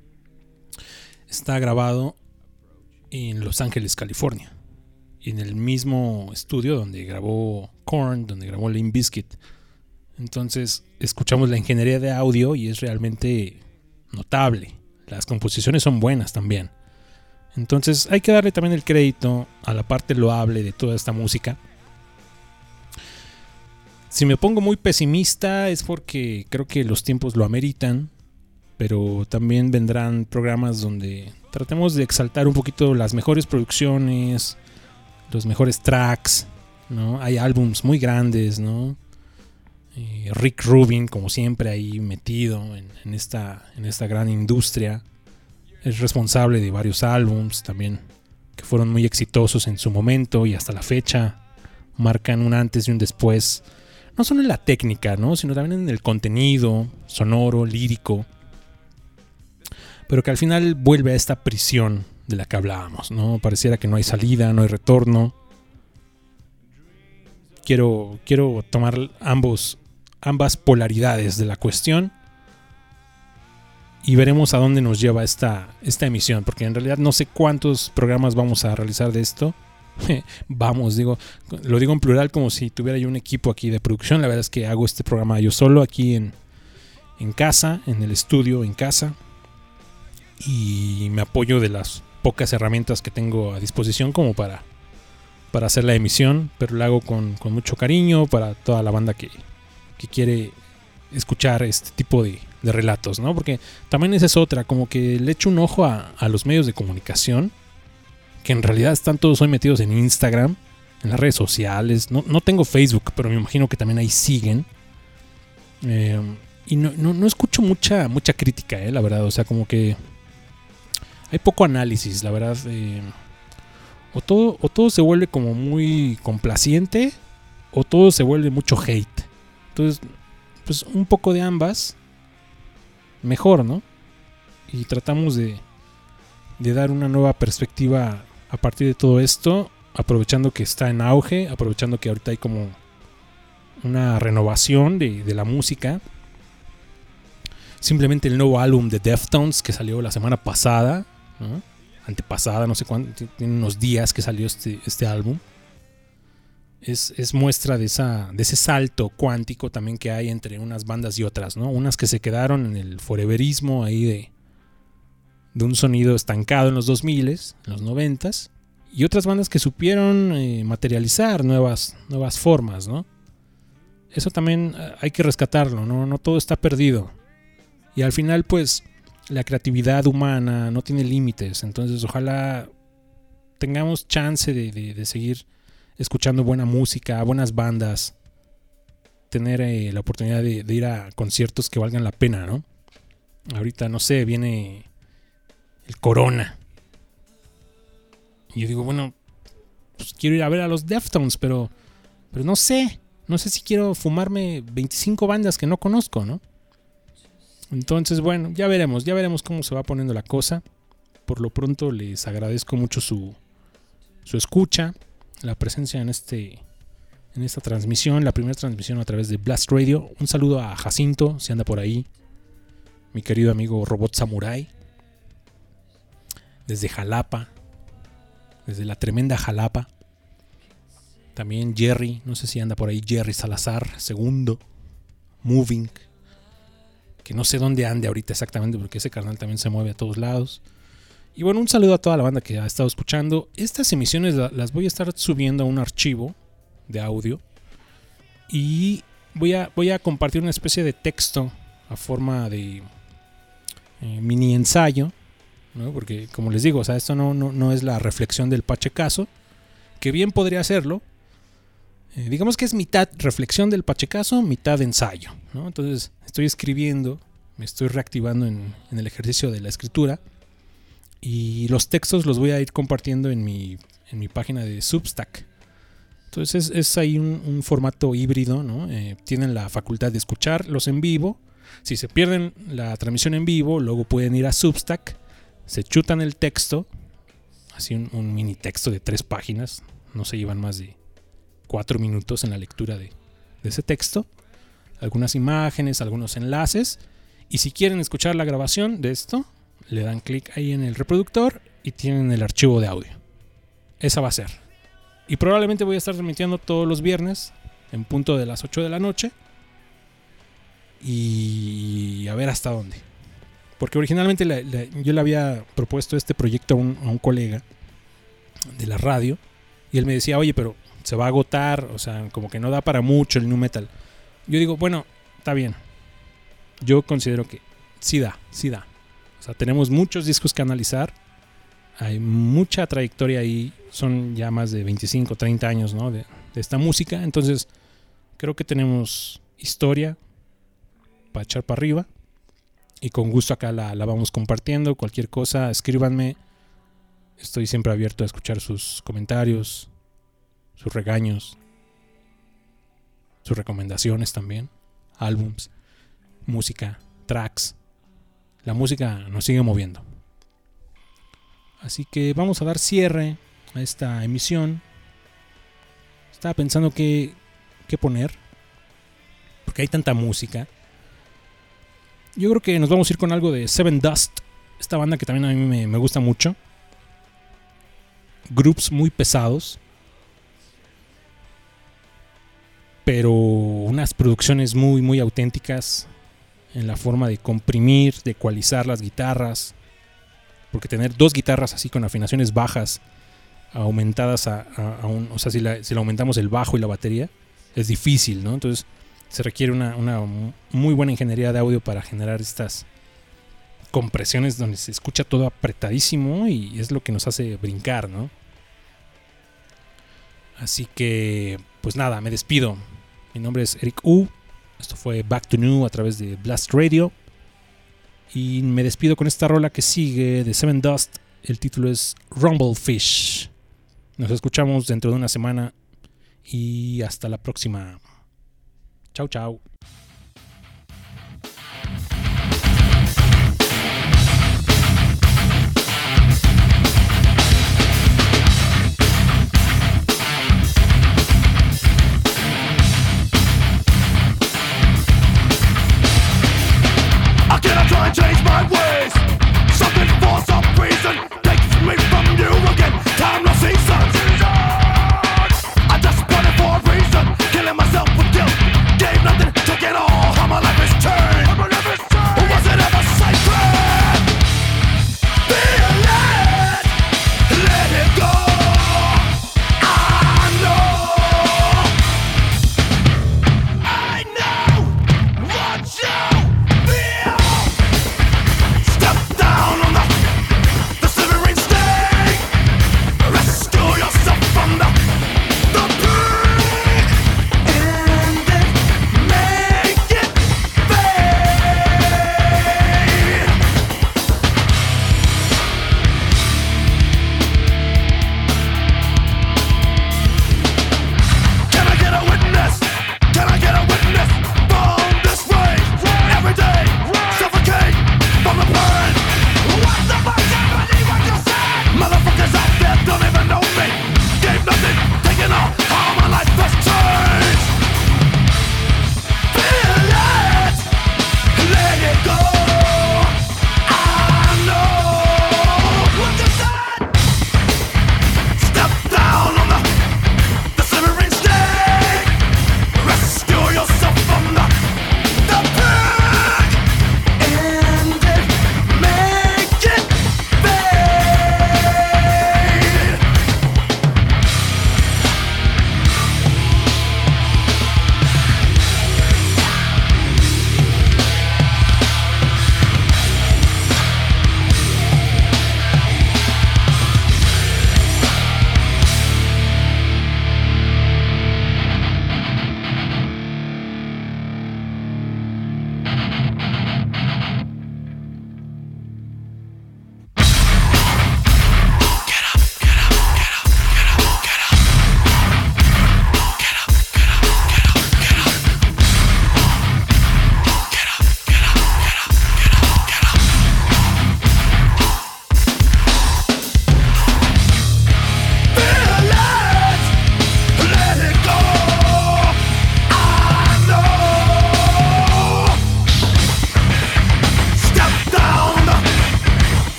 está grabado en Los Ángeles, California, en el mismo estudio donde grabó Korn, donde grabó Limp Bizkit. Entonces escuchamos la ingeniería de audio y es realmente notable. Las composiciones son buenas también. Entonces hay que darle también el crédito a la parte loable de toda esta música. Si me pongo muy pesimista es porque creo que los tiempos lo ameritan, pero también vendrán programas donde tratemos de exaltar un poquito las mejores producciones, los mejores tracks, ¿no? Hay álbums muy grandes, ¿no? Rick Rubin, como siempre, ahí metido en esta gran industria. Es responsable de varios álbums también que fueron muy exitosos en su momento y hasta la fecha marcan un antes y un después, no solo en la técnica, ¿no? Sino también en el contenido sonoro, lírico, pero que al final vuelve a esta prisión de la que hablábamos, ¿no? Pareciera que no hay salida, no hay retorno. Quiero tomar ambas polaridades de la cuestión y veremos a dónde nos lleva esta emisión, porque en realidad no sé cuántos programas vamos a realizar de esto. Lo digo en plural como si tuviera yo un equipo aquí de producción. La verdad es que hago este programa yo solo aquí en casa, en el estudio, en casa, y me apoyo de las pocas herramientas que tengo a disposición como para hacer la emisión, pero lo hago con mucho cariño para toda la banda que quiere escuchar este tipo de relatos, ¿no? Porque también esa es otra, como que le echo un ojo a los medios de comunicación, que en realidad están todos hoy metidos en Instagram, en las redes sociales. No tengo Facebook, pero me imagino que también ahí siguen. Y no escucho mucha crítica, la verdad. O sea, como que hay poco análisis, la verdad. O todo se vuelve como muy complaciente, o todo se vuelve mucho hate. Entonces, pues un poco de ambas, mejor, ¿no? Y tratamos de dar una nueva perspectiva a partir de todo esto, aprovechando que está en auge, aprovechando que ahorita hay como una renovación de la música. Simplemente el nuevo álbum de Deftones que salió la semana pasada, ¿no? Antepasada, no sé cuánto, tiene unos días que salió este álbum. Es muestra de ese salto cuántico también que hay entre unas bandas y otras, ¿no? Unas que se quedaron en el foreverismo ahí de un sonido estancado en los 2000, en los 90s, y otras bandas que supieron materializar nuevas formas, ¿no? Eso también hay que rescatarlo, ¿no? No todo está perdido. Y al final, pues, la creatividad humana no tiene límites. Entonces, ojalá tengamos chance de seguir escuchando buena música, buenas bandas, tener la oportunidad de ir a conciertos que valgan la pena, ¿no? Ahorita, no sé, viene el Corona. Y yo digo, bueno, pues quiero ir a ver a los Deftones, pero no sé si quiero fumarme 25 bandas que no conozco, ¿no? Entonces, bueno, ya veremos cómo se va poniendo la cosa. Por lo pronto les agradezco mucho su escucha, la presencia en esta transmisión, la primera transmisión a través de Blast Radio. Un saludo a Jacinto, si anda por ahí, mi querido amigo Robot Samurai, desde Jalapa, desde la tremenda Jalapa. También Jerry, no sé si anda por ahí, Jerry Salazar II, Moving, que no sé dónde ande ahorita exactamente porque ese carnal también se mueve a todos lados. Y bueno, un saludo a toda la banda que ha estado escuchando. Estas emisiones las voy a estar subiendo a un archivo de audio y voy a compartir una especie de texto a forma de mini ensayo, ¿no? Porque como les digo, o sea, esto no es la reflexión del Pachecazo, que bien podría hacerlo. Digamos que es mitad reflexión del Pachecazo, mitad ensayo, ¿no? Entonces estoy escribiendo, me estoy reactivando en el ejercicio de la escritura. Y los textos los voy a ir compartiendo en mi página de Substack. Entonces es ahí un formato híbrido, ¿no? Tienen la facultad de escucharlos en vivo. Si se pierden la transmisión en vivo, luego pueden ir a Substack, se chutan el texto, así un mini texto de 3 páginas, no se llevan más de 4 minutos en la lectura de ese texto, algunas imágenes, algunos enlaces, y si quieren escuchar la grabación de esto, le dan clic ahí en el reproductor y tienen el archivo de audio. Esa va a ser. Y probablemente voy a estar transmitiendo todos los viernes en punto de las 8 de la noche. Y a ver hasta dónde. Porque originalmente yo le había propuesto este proyecto a un colega de la radio. Y él me decía, oye, pero se va a agotar. O sea, como que no da para mucho el nu metal. Yo digo, bueno, está bien. Yo considero que sí da. O sea, tenemos muchos discos que analizar. Hay mucha trayectoria ahí. Son ya más de 25, 30 años, ¿no? de esta música. Entonces, creo que tenemos historia para echar para arriba. Y con gusto acá la vamos compartiendo. Cualquier cosa, escríbanme. Estoy siempre abierto a escuchar sus comentarios, sus regaños, sus recomendaciones también. Álbums, música, tracks. La música nos sigue moviendo. Así que vamos a dar cierre a esta emisión. Estaba pensando qué poner, porque hay tanta música. Yo creo que nos vamos a ir con algo de Seven Dust, esta banda que también a mí me gusta mucho. Groups muy pesados, pero unas producciones muy, muy auténticas en la forma de comprimir, de ecualizar las guitarras. Porque tener 2 guitarras así con afinaciones bajas aumentadas o sea, si le aumentamos el bajo y la batería, es difícil, ¿no? Entonces se requiere una muy buena ingeniería de audio para generar estas compresiones donde se escucha todo apretadísimo y es lo que nos hace brincar, ¿no? Así que, pues nada, me despido. Mi nombre es Eric U. Esto fue Back to New a través de Blast Radio. Y me despido con esta rola que sigue de Seven Dust. El título es Rumblefish. Nos escuchamos dentro de una semana y hasta la próxima. Chau, chau.